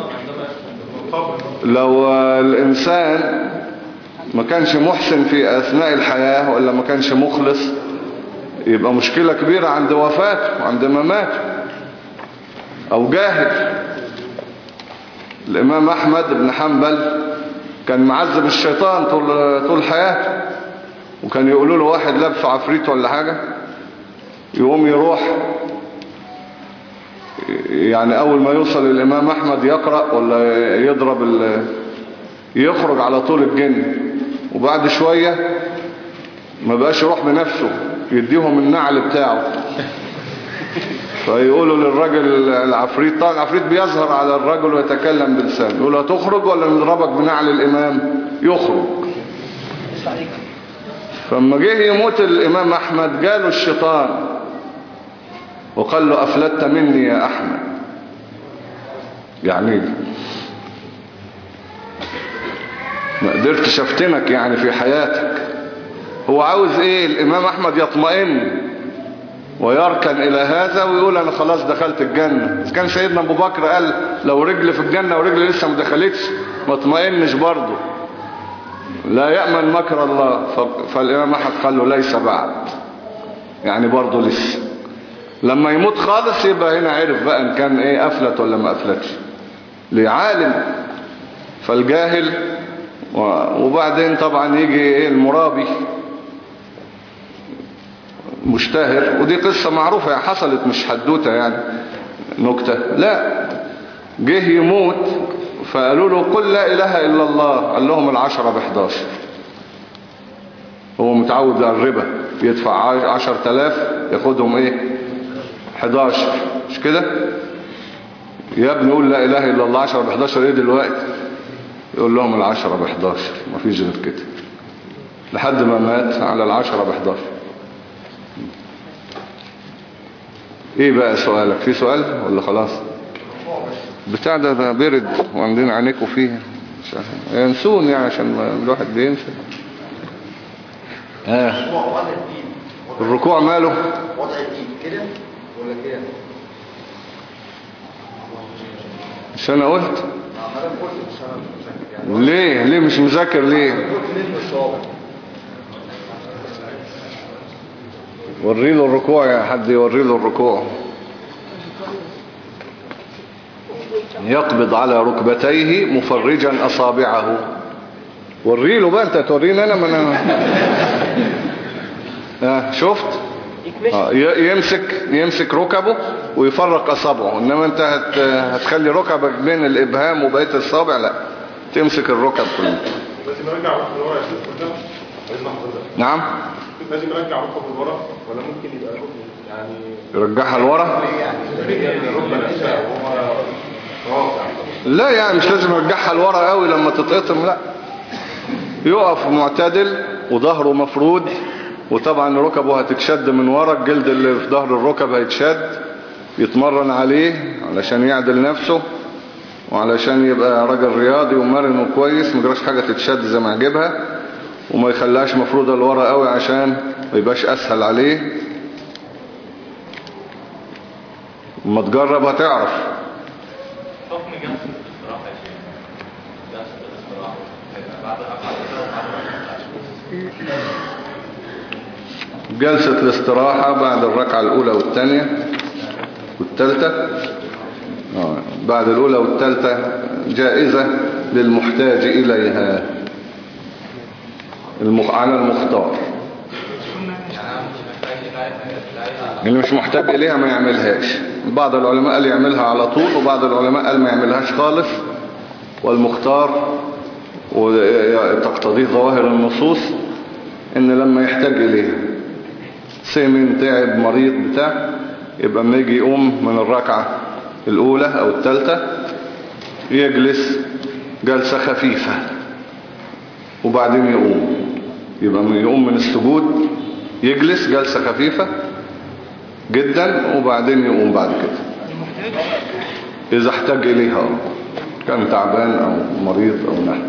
لو الانسان ما كانش محسن في اثناء الحياة ولا ما كانش مخلص يبقى مشكلة كبيرة عند وفاته وعند مماته. او جاهل. الامام احمد بن حنبل كان معذب الشيطان طول طول حياته، وكان يقولوا له واحد لابسه عفريت ولا حاجة يقوم يروح، يعني اول ما يوصل الامام احمد يقرأ ولا يضرب ال... يخرج على طول الجن، وبعد شوية ما بقاش يروح بنفسه، يديهم النعل بتاعه. فيقولوا للراجل العفريت، طبعا العفريت بيظهر على الرجل ويتكلم بلسانه، يقول له هتخرج ولا نضربك بنعل الامام؟ يخرج. فلما جه يموت الامام احمد جاله الشيطان وقال له افلتت مني يا احمد، يعني ما قدرتش افتنك يعني في حياتك. هو عاوز ايه؟ الامام احمد يطمئن ويركن الى هذا ويقول انا خلاص دخلت الجنة. كان سيدنا ابو بكر قال لو رجل في الجنة ورجل لسه ما دخلتش ما اطمئنش برضه، لا يأمن مكر الله. فالامام احمد قال له ليس بعد، يعني برضه لسه. لما يموت خالص يبقى هنا عرف بقى ان كان ايه افلت ولا ما افلتش. لعالم. فالجاهل، وبعدين طبعا يجي ايه المرابي مشتهر، ودي قصة معروفة يعني حصلت مش حدوتة يعني نكتة، لا جه يموت فقالوا له قل لا اله الا الله، قال لهم العشرة بحداشر. هو متعود على الربا، يدفع عشر تلاف ياخدهم ايه حداشر، مش كده؟ يا ابني قول لا اله الا الله، عشرة بحداشر ايه دلوقتي؟ يقول لهم العشرة بحداشر، مفيش غير كده، لحد ما مات على العشرة بحداشر. ايه بقى سؤالك؟ في سؤال ولا خلاص؟ بتاع ده, ده برد وعندنا عينيكوا فيه ينسون يعني عشان الواحد بينسى. اه الركوع ماله؟ وضع الايد كده ولا كده؟ مش انا قلت؟ ليه ليه مش مذاكر ليه؟ وري له الركوع يا حد، يوري له الركوع. يقبض على ركبتيه مفرجا اصابعه. وري له بقى، انت توريني انا؟ ما انا اه شفت؟ آه يمسك يمسك ركبه ويفرق اصابعه، انما انت هت هتخلي ركبك بين الابهام وبقيه الصابع؟ لا، تمسك الركب كله. لازم نرجع ركبه لورا يا شيخ كده؟ عايزنا حضرتك. نعم. لازم نرجع ركبه لورا ولا ممكن يبقى يعني يرجعها لورا؟ لا يعني مش لازم يرجعها لورا قوي لما تتقطم، لا، يقف معتدل وظهره مفرود، وطبعا ركبه هتتشد من ورا، الجلد اللي في ظهر الركب هيتشد، يتمرن عليه علشان يعدل نفسه وعلشان يبقى راجل رياضي ومرن وكويس، ما يجراش حاجة تتشد زي ما عجبها، وما يخليهاش مفروضة لورا قوي عشان ما يبقاش اسهل عليه. اما تجرب هتعرف. حكم جلسة الاستراحة يا شيخ، جلسة الاستراحة بعد جلسة الاستراحة بعد الركعة الأولى والثانية والثالثة. آه. بعد الأولى والثالثة جائزة للمحتاج إليها المخ... على المختار. اللي مش محتاج إليها ما يعملهاش. بعض العلماء قال يعملها على طول، وبعض العلماء قال ما يعملهاش خالص، والمختار وتقتضيه ظواهر النصوص ان لما يحتاج اليها سمن تعب مريض بتاع، يبقى اما يجي يقوم من الركعة الاولى او الثالثة يجلس جلسة خفيفة وبعدين يقوم. يبقى يقوم من السجود يجلس جلسة خفيفة جدا وبعدين يقوم بعد كده إذا احتاج إليها، كان تعبان أو مريض أو نحو.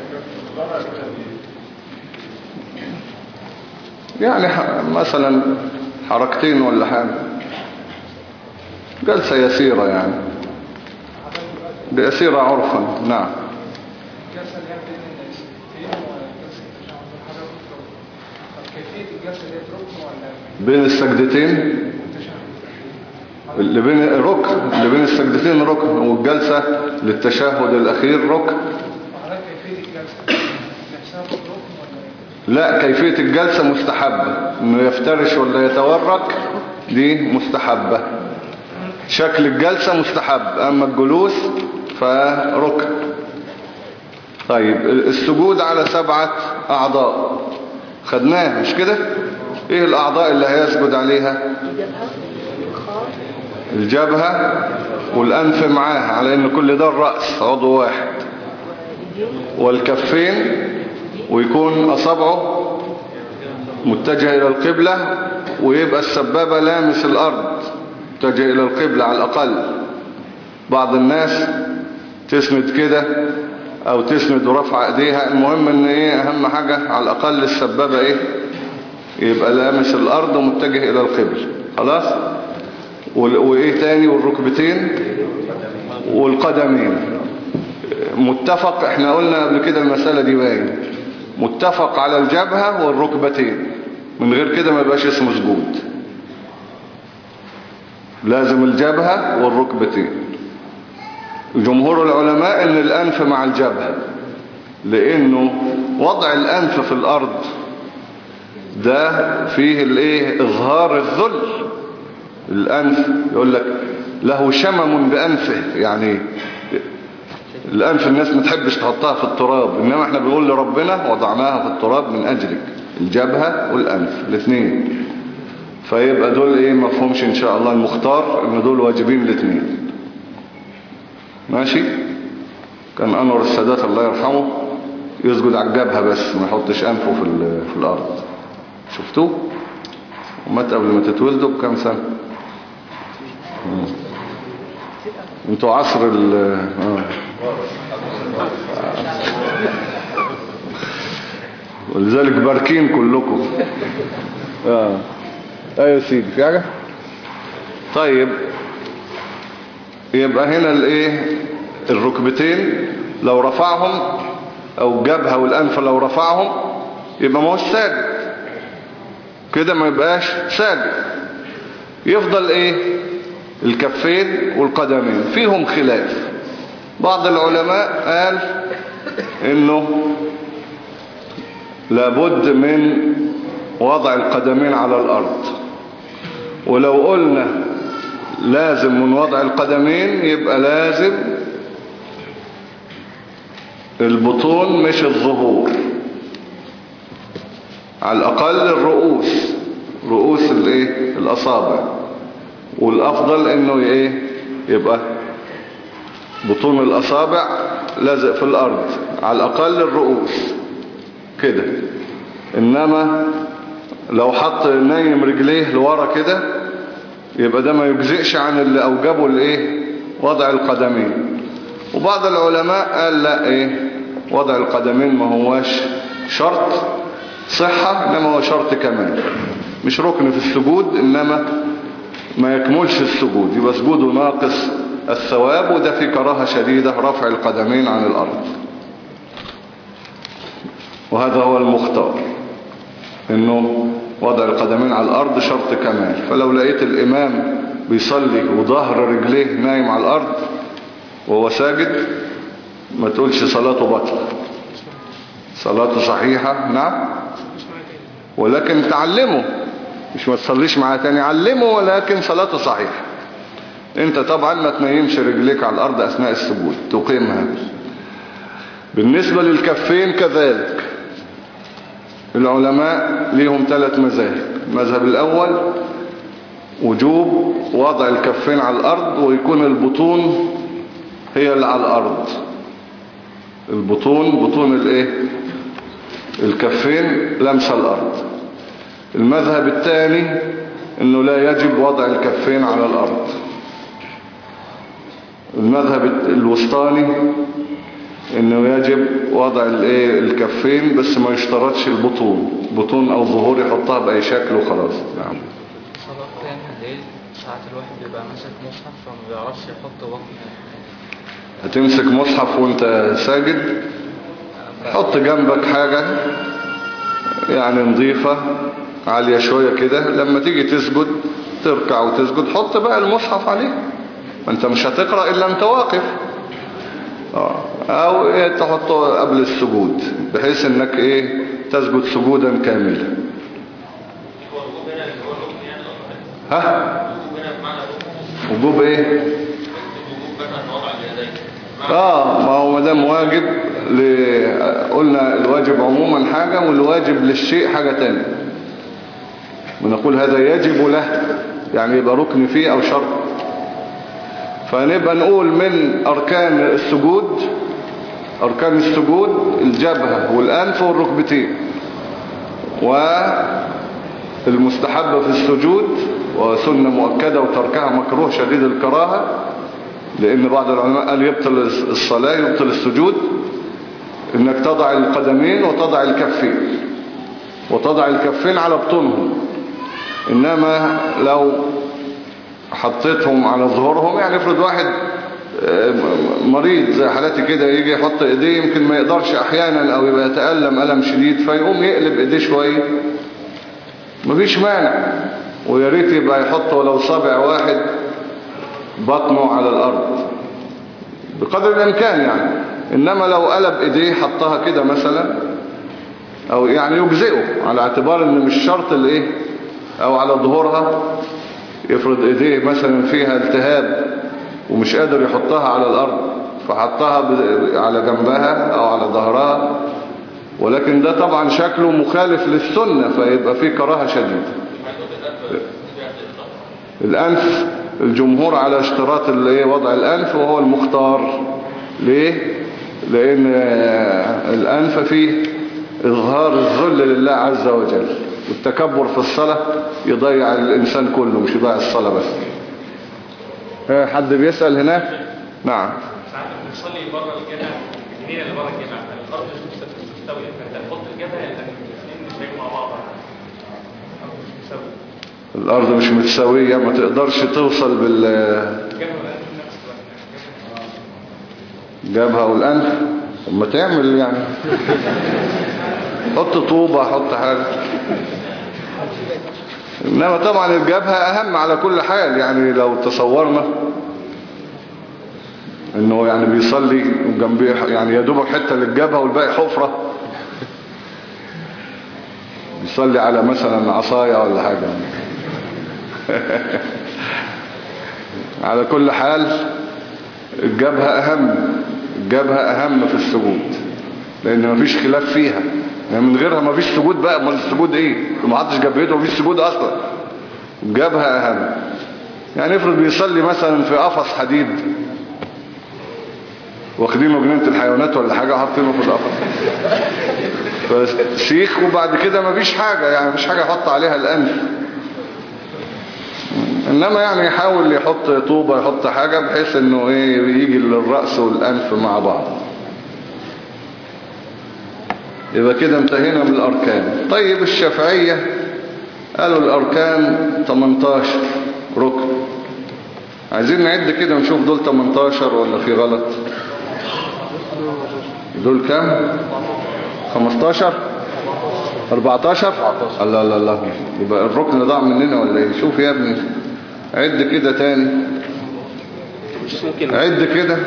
يعني مثلا حركتين ولا حاجة، جلسة يسيرة يعني، يسيرة عرفا. نعم. الجلسة اللي هي بين السجدتين وجلسة التشهد والحركة طب كيفية الجلسة دي ركن ولا بين السجدتين اللي بين ركن، اللي بين السجدتين ركن، والجلسة للتشهد الأخير ركن. وحضرتك كيفية الجلسة نفسها ركن ولا لا، كيفية الجلسة مستحبة، انه يفترش ولا يتورك دي مستحبة. شكل الجلسة مستحب، اما الجلوس فركن. طيب السجود على سبعة اعضاء خدناه مش كده؟ ايه الاعضاء اللي هيسجد عليها؟ الجبهة والانف معاها، على ان كل ده الرأس عضو واحد، والكفين، ويكون اصابعه متجه الى القبلة، ويبقى السبابة لامس الارض متجه الى القبلة على الاقل. بعض الناس تسند كده او تسند ورفع ايديها، المهم ان ايه اهم حاجة على الاقل السبابة ايه يبقى لامس الارض ومتجه الى القبلة. خلاص. وايه تاني؟ والركبتين والقدمين. متفق، احنا قلنا قبل كده المسألة دي باين، متفق على الجبهة والركبتين، من غير كده ما يبقاش اسمه سجود. لازم الجبهة والركبتين. جمهور العلماء ان الانف مع الجبهة، لانه وضع الانف في الارض ده فيه الايه اظهار الذل. الانف يقول لك له شمم بانفه، يعني الانف الناس ما تحبش تحطها في التراب، انما احنا بنقول لربنا وضعناها في التراب من اجلك، الجبهة والانف الاثنين. فيبقى دول ايه مفهومش ان شاء الله، المختار ان دول واجبين الاثنين. ماشي. كان انور السادات الله يرحمه يسجد على الجبهة بس، ما يحطش انفه في, في الارض. شفتوه؟ ومات قبل ما تتولدوا بكام سنة. مم. انتوا عصر ال آه. ولذلك باركين كلكم. اه ايوه سيدي في حاجة. طيب يبقى هنا الايه الركبتين لو رفعهم، او الجبهة والانف لو رفعهم يبقى ما هوش ساجد كده، ما يبقاش ساجد. يفضل ايه الكفين والقدمين، فيهم خلاف. بعض العلماء قال انه لابد من وضع القدمين على الارض، ولو قلنا لازم من وضع القدمين يبقى لازم البطون مش الظهور، على الاقل الرؤوس، رؤوس الايه الاصابع. والافضل انه ايه يبقى بطون الاصابع لازق في الارض، على الاقل الرؤوس كده. انما لو حط نايم رجليه لورا كده يبقى ده ما يجزئش عن اللي اوجبه الايه وضع القدمين. وبعض العلماء قال لا، ايه وضع القدمين ما هواش شرط صحة، انما هو شرط كمال، مش ركن في السجود، انما ما يكملش السجود، يبقى سجوده ناقص الثواب. وده في كراهة شديدة رفع القدمين عن الارض. وهذا هو المختار، انه وضع القدمين على الارض شرط كمال. فلو لقيت الامام بيصلي وظهر رجليه نايم على الارض وهو ساجد، ما تقولش صلاته بطلة، صلاته صحيحة. نعم. ولكن تعلمه، مش ما تصليش معاه تاني، علمه، ولكن صلاته صحيحة. انت طبعا ما تنيمش رجليك على الارض اثناء السجود، تقيمها. بالنسبة للكفين كذلك، العلماء ليهم ثلاث مذاهب. المذهب الاول وجوب وضع الكفين على الارض، ويكون البطون هي اللي على الأرض. البطون بطون الايه الكفين لمسة الأرض. المذهب الثاني انه لا يجب وضع الكفين على الأرض. المذهب الوسطاني انه يجب وضع الايه الكفين بس ما يشترطش البطون، بطون او ظهور يحطها بأي شكل وخلاص. نعم. صلاة قيام الليل ساعات الواحد بيبقى ماسك مصحف فما بيعرفش يحط بطن. هتمسك مصحف وانت ساجد، حط جنبك حاجة يعني نظيفة عالية شوية كده، لما تيجي تسجد تركع وتسجد حط بقى المصحف عليه، ما انت مش هتقرأ الا انت واقف. او ايه تحطه قبل السجود بحيث انك ايه تسجد سجودا كاملا. ها وجوب ايه اه ما هو مدام واجب ل... قلنا الواجب عموما حاجة والواجب للشيء حاجة تانية. ونقول هذا يجب له يعني يبقى ركن فيه او شرط. فنبقى نقول من أركان السجود، أركان السجود الجبهة والأنف والركبتين. والمستحب في السجود وسنة مؤكدة وتركها مكروه شديد الكراهة، لأن بعض العلماء قال يبطل الصلاة يبطل السجود، إنك تضع القدمين وتضع الكفين وتضع الكفين على بطونهم. إنما لو حطيتهم على ظهورهم يعني افرض واحد مريض زي حالاتي كده يجي يحط ايديه يمكن ما يقدرش احيانا او يبقى يتألم ألم شديد فيقوم يقلب ايديه شوية مفيش مانع، ويا ريت يبقى يحط ولو صابع واحد بطنه على الارض بقدر الامكان يعني. انما لو قلب ايديه حطها كده مثلا او يعني يجزئه على اعتبار ان مش شرط الايه او على ظهورها. يفرض ايديه مثلا فيها التهاب ومش قادر يحطها على الارض فحطها على جنبها او على ظهرها، ولكن ده طبعا شكله مخالف للسنة فيبقى فيه كراهة شديدة. الانف الجمهور على اشتراط وضع الانف وهو المختار. ليه؟ لان الانف فيه اظهار الذل لله عز وجل، والتكبر في الصلاة يضيع الإنسان كله مش يضيع الصلاة بس. حد بيسأل هناك؟ نعم. ساعات بنصلي بره الجامع الجنينة اللي بره الجامع الأرض مش مستوية فأنت تحط الجبهة الاثنين مش هيجوا مع بعض. الأرض مش متساوية ما تقدرش توصل بال جبهة والأنف ما تعمل يعني حط طوبة حط حاجة. إنما طبعا الجبهة أهم على كل حال. يعني لو تصورنا إنه يعني بيصلي جنبيه يعني يدوبك حتة للجبهة والباقي حفرة، بيصلي على مثلا عصاية ولا حاجة على كل حال الجبهة أهم، الجبهة أهم في السجود لأن مفيش خلاف فيها. يعني من غيرها مفيش سجود بقى، امال السجود ايه؟ ما حدش جبهته مفيش سجود اصلا. الجبهة اهم. يعني افرض بيصلي مثلا في قفص حديد واخدينه جنينة الحيوانات ولا حاجة حاطينه في القفص فشيخ وبعد كده مفيش حاجة يعني مفيش حاجة يحط عليها الانف. انما يعني يحاول يحط طوبة يحط حاجة بحيث انه ايه يجي للرأس والانف مع بعض. يبقى كده انتهينا من الأركان. طيب الشافعية قالوا الأركان تمنتاشر ركن. عايزين نعد كده ونشوف دول تمنتاشر ولا في غلط. دول كام؟ خمستاشر أربعتاشر. الله الله الله يبقى الركن ضاع مننا ولا ايه؟ شوف يا ابني عد كده تاني عد كده.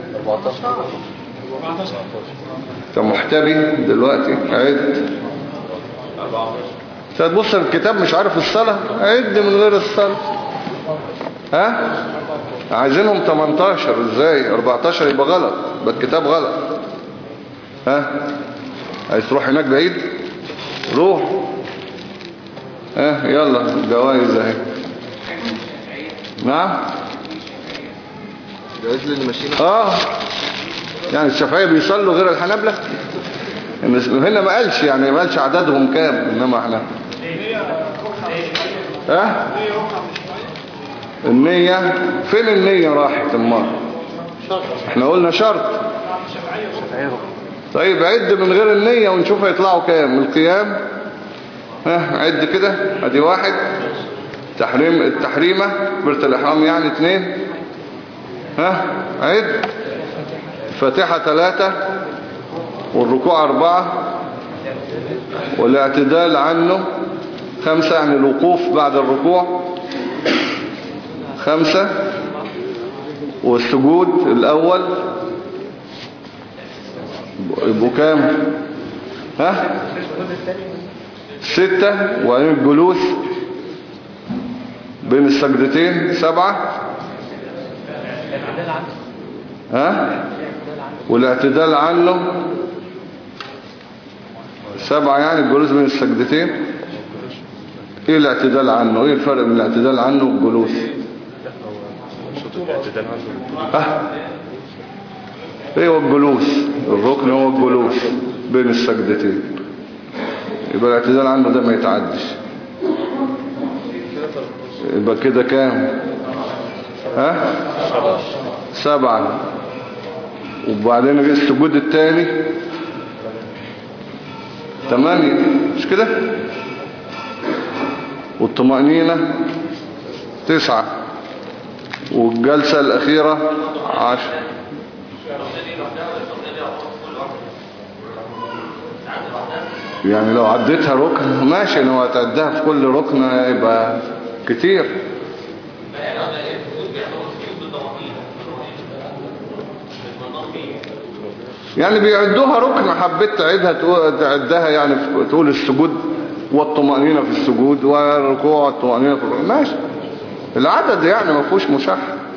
انت محتبي دلوقتي عد. تبص الكتاب مش عارف الصلاة عد من غير الصلاة. ها عايزينهم تمنتاشر ازاي؟ أربعتاشر يبقى غلط يبقى الكتاب غلط. ها عايز تروح هناك بعيد روح. ها يلا جوائز اهي. نعم جواز اللي ماشيين اه يعني الشافعية بيصلوا غير الحنابلة هنا ما قالش يعني ما قالش عددهم كام انما احنا ها النية فين النية راحت المرة احنا قلنا شرط طيب عد من غير النية ونشوف هيطلعوا كام القيام ها عد كده ادي واحد تحريم التحريمة كبيرة الاحرام يعني اتنين ها عد الفاتحة ثلاثة والركوع أربعة والاعتدال عنه خمسة يعني الوقوف بعد الركوع خمسة والسجود الأول يبقوا كام ها ستة وبعدين الجلوس بين السجدتين سبعة ها والاعتدال عنه سبعة يعني الجلوس بين السجدتين ايه الاعتدال عنه ايه الفرق بين الاعتدال عنه والجلوس ها ايه هو الجلوس الركن هو الجلوس بين السجدتين يبقى الاعتدال عنه ده ما يتعدش يبقى كده كام ها سبعة وبعدين السجود الثاني ثمانية مش كده والطمأنينة تسعة والجلسة الأخيرة عشر يعني لو عديتها ركن ماشي لو هتعدها في كل ركن يبقى كتير يعني بيعدوها ركن حبيت تعيدها تعدها يعني تقول السجود والطمأنينة في السجود والركوع والطمأنينة في الركوع ماشي العدد يعني ما فيهوش مشاحة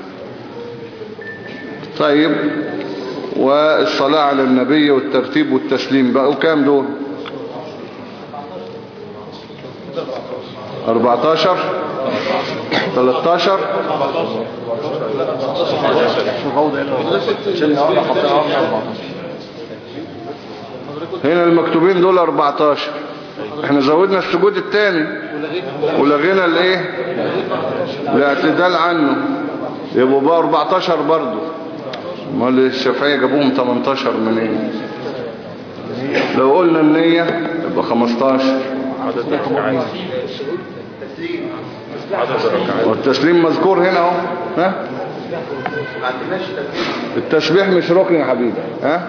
طيب والصلاة على النبي والترتيب والتسليم بقوا كام دول أربعتاشر تلتاشر هنا المكتوبين دول أربعتاشر احنا زودنا السجود الثاني ولغينا الايه الاعتدال عنه يبقوا بقى أربعتاشر برضو امال الشافعية جابوهم تمنتاشر منين لو قلنا النية يبقى خمستاشر والتسليم مذكور هنا اهو ها التسبيح مش ركن يا حبيبي ها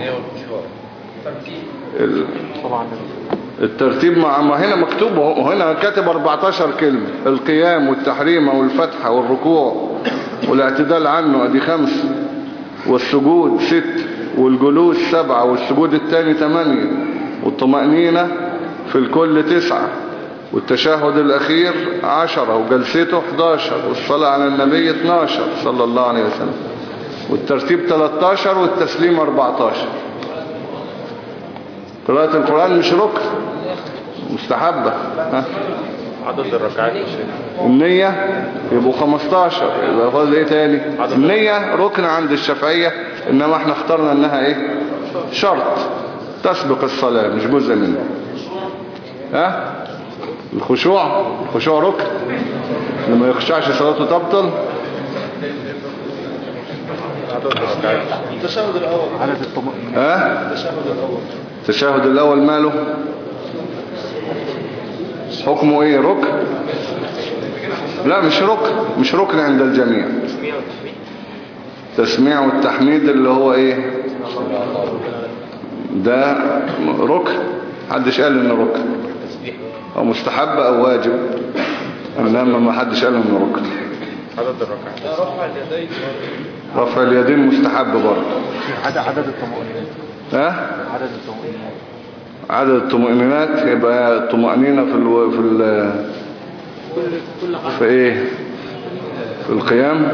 ال... الترتيب مع ما هنا مكتوب هنا كاتب أربعتاشر كلمة القيام والتحريم والفتحة والركوع والاعتدال عنه ادي خمس والسجود ست والجلوس سبعة والسجود الثاني ثمانية والطمأنينة في الكل تسعة والتشهد الأخير عشرة وجلسته حداشر والصلاة على النبي اتناشر صلى الله عليه وسلم والترتيب تلتاشر والتسليم أربعتاشر قراءة القرآن مش ركن مستحبة ها؟ عدد الركعات النية يبقوا خمستاشر يبقى فاضل ايه تاني النية ركن عند الشافعية انما احنا اخترنا انها ايه شرط تسبق الصلاة مش جزء منها ها الخشوع الخشوع ركن لما يخشعش صلاته تبطل التشهد الأول عدد الطمأنينة ها التشهد الأول التشهد الاول ماله حكمه ايه ركن لا مش ركن مش ركن عند الجميع تسميع والتحميد اللي هو ايه ده ركن محدش قال انه ركن او مستحب او واجب انما ما حدش قال انه ركن عدد الركعات رفع اليدين رفع اليدين مستحب برضه عدد عدد الطمأنينة ها عدد الطمأنينة عدد الطمأنينات يبقى الطمأنينة في ال في ال في ايه في القيام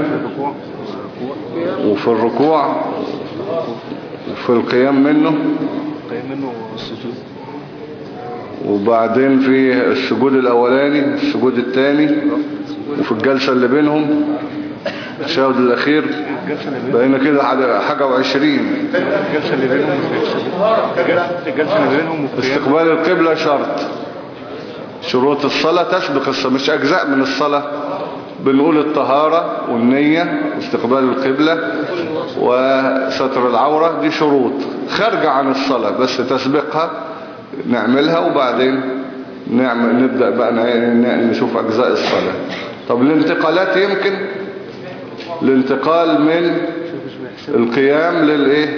وفي الركوع وفي القيام منه القيام منه السجود وبعدين في السجود الاولاني السجود الثاني وفي الجلسة اللي بينهم التشهد الاخير الجلسة اللي بينهم بقينا كده حاجة- حاجة وعشرين. الجلسة اللي بينهم مش بيحسبوا. الجلسة اللي بينهم والقيام استقبال القبلة شرط. شروط الصلاة تسبق الصلاة، مش أجزاء من الصلاة. بنقول الطهارة والنية واستقبال القبلة وستر العورة، دي شروط خارجة عن الصلاة بس تسبقها نعملها، وبعدين نعمل نبدأ بقى ن- نشوف أجزاء الصلاة. طب الانتقالات يمكن الانتقال من القيام للإيه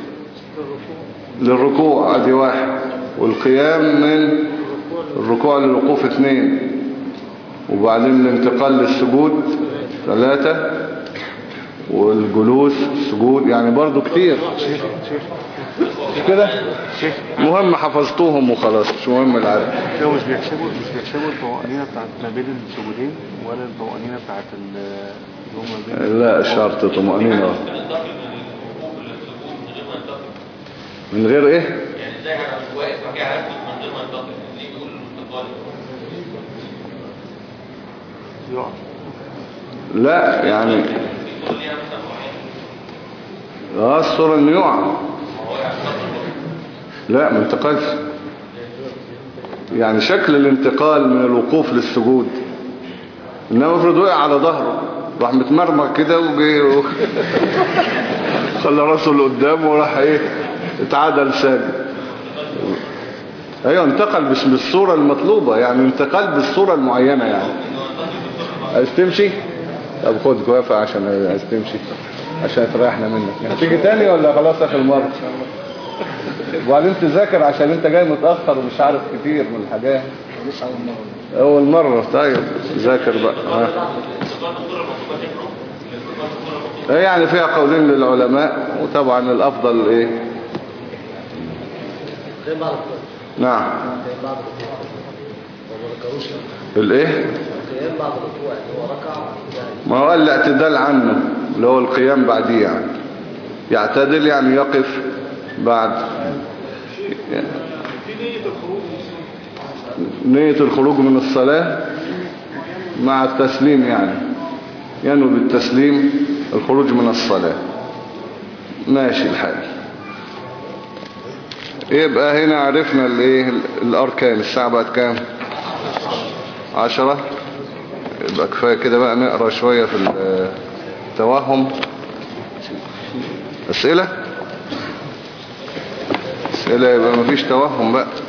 للركوع ادي واحد، والقيام من الركوع للوقوف اثنين، وبعدين الانتقال للسجود ثلاثة، والجلوس السجود يعني برضو كتير مش كده. مهم حفظتوهم وخلاص، مش مهم العدد. هو مش بيحسبوا مش بيحسبوا الطمأنينة بتاعت ما بين السجودين ولا الطمأنينة بتاعت ال- اللي هم بين لا شرط طمأنينة من غير ايه. يعني ازاي انا مش واقف وكده هسكت من غير ما انتقل؟ ليه بيقول الانتقال؟ يقع. لا يعني اه الصورة انه يقع، لا ما انتقلش. يعني شكل الانتقال من الوقوف للسجود، انما افرض وقع على ظهره راح متمرمر كده وجي و... خلى راسه لقدام وراح ايه اتعادل ساجد. ايوه انتقل مش بالصورة المطلوبة، يعني انتقل بالصورة المعينة. يعني عايز تمشي؟ طب خد كوافة عشان عايز تمشي عشان تريحنا منك. هتيجي تاني ولا خلاص اخر مرة؟ وبعدين تذاكر عشان انت جاي متأخر ومش عارف كتير من الحاجات. اول مرة طيب ذاكر بقى. ها. ايه يعني فيها قولين للعلماء، وطبعا الافضل ايه. نعم الايه ما هو الاعتدال عنه اللي هو القيام بعديه، يعني يعتدل يعني يقف بعد يعني نية الخروج من الصلاة مع التسليم، يعني ينوي بالتسليم الخروج من الصلاة. ماشي الحال. يبقى هنا عرفنا الايه الاركان. الساعة بقت كام؟ عشرة. يبقى كفاية كده بقى نقرأ شوية في التوهم. أسئلة أسئلة يبقى مفيش توهم بقى.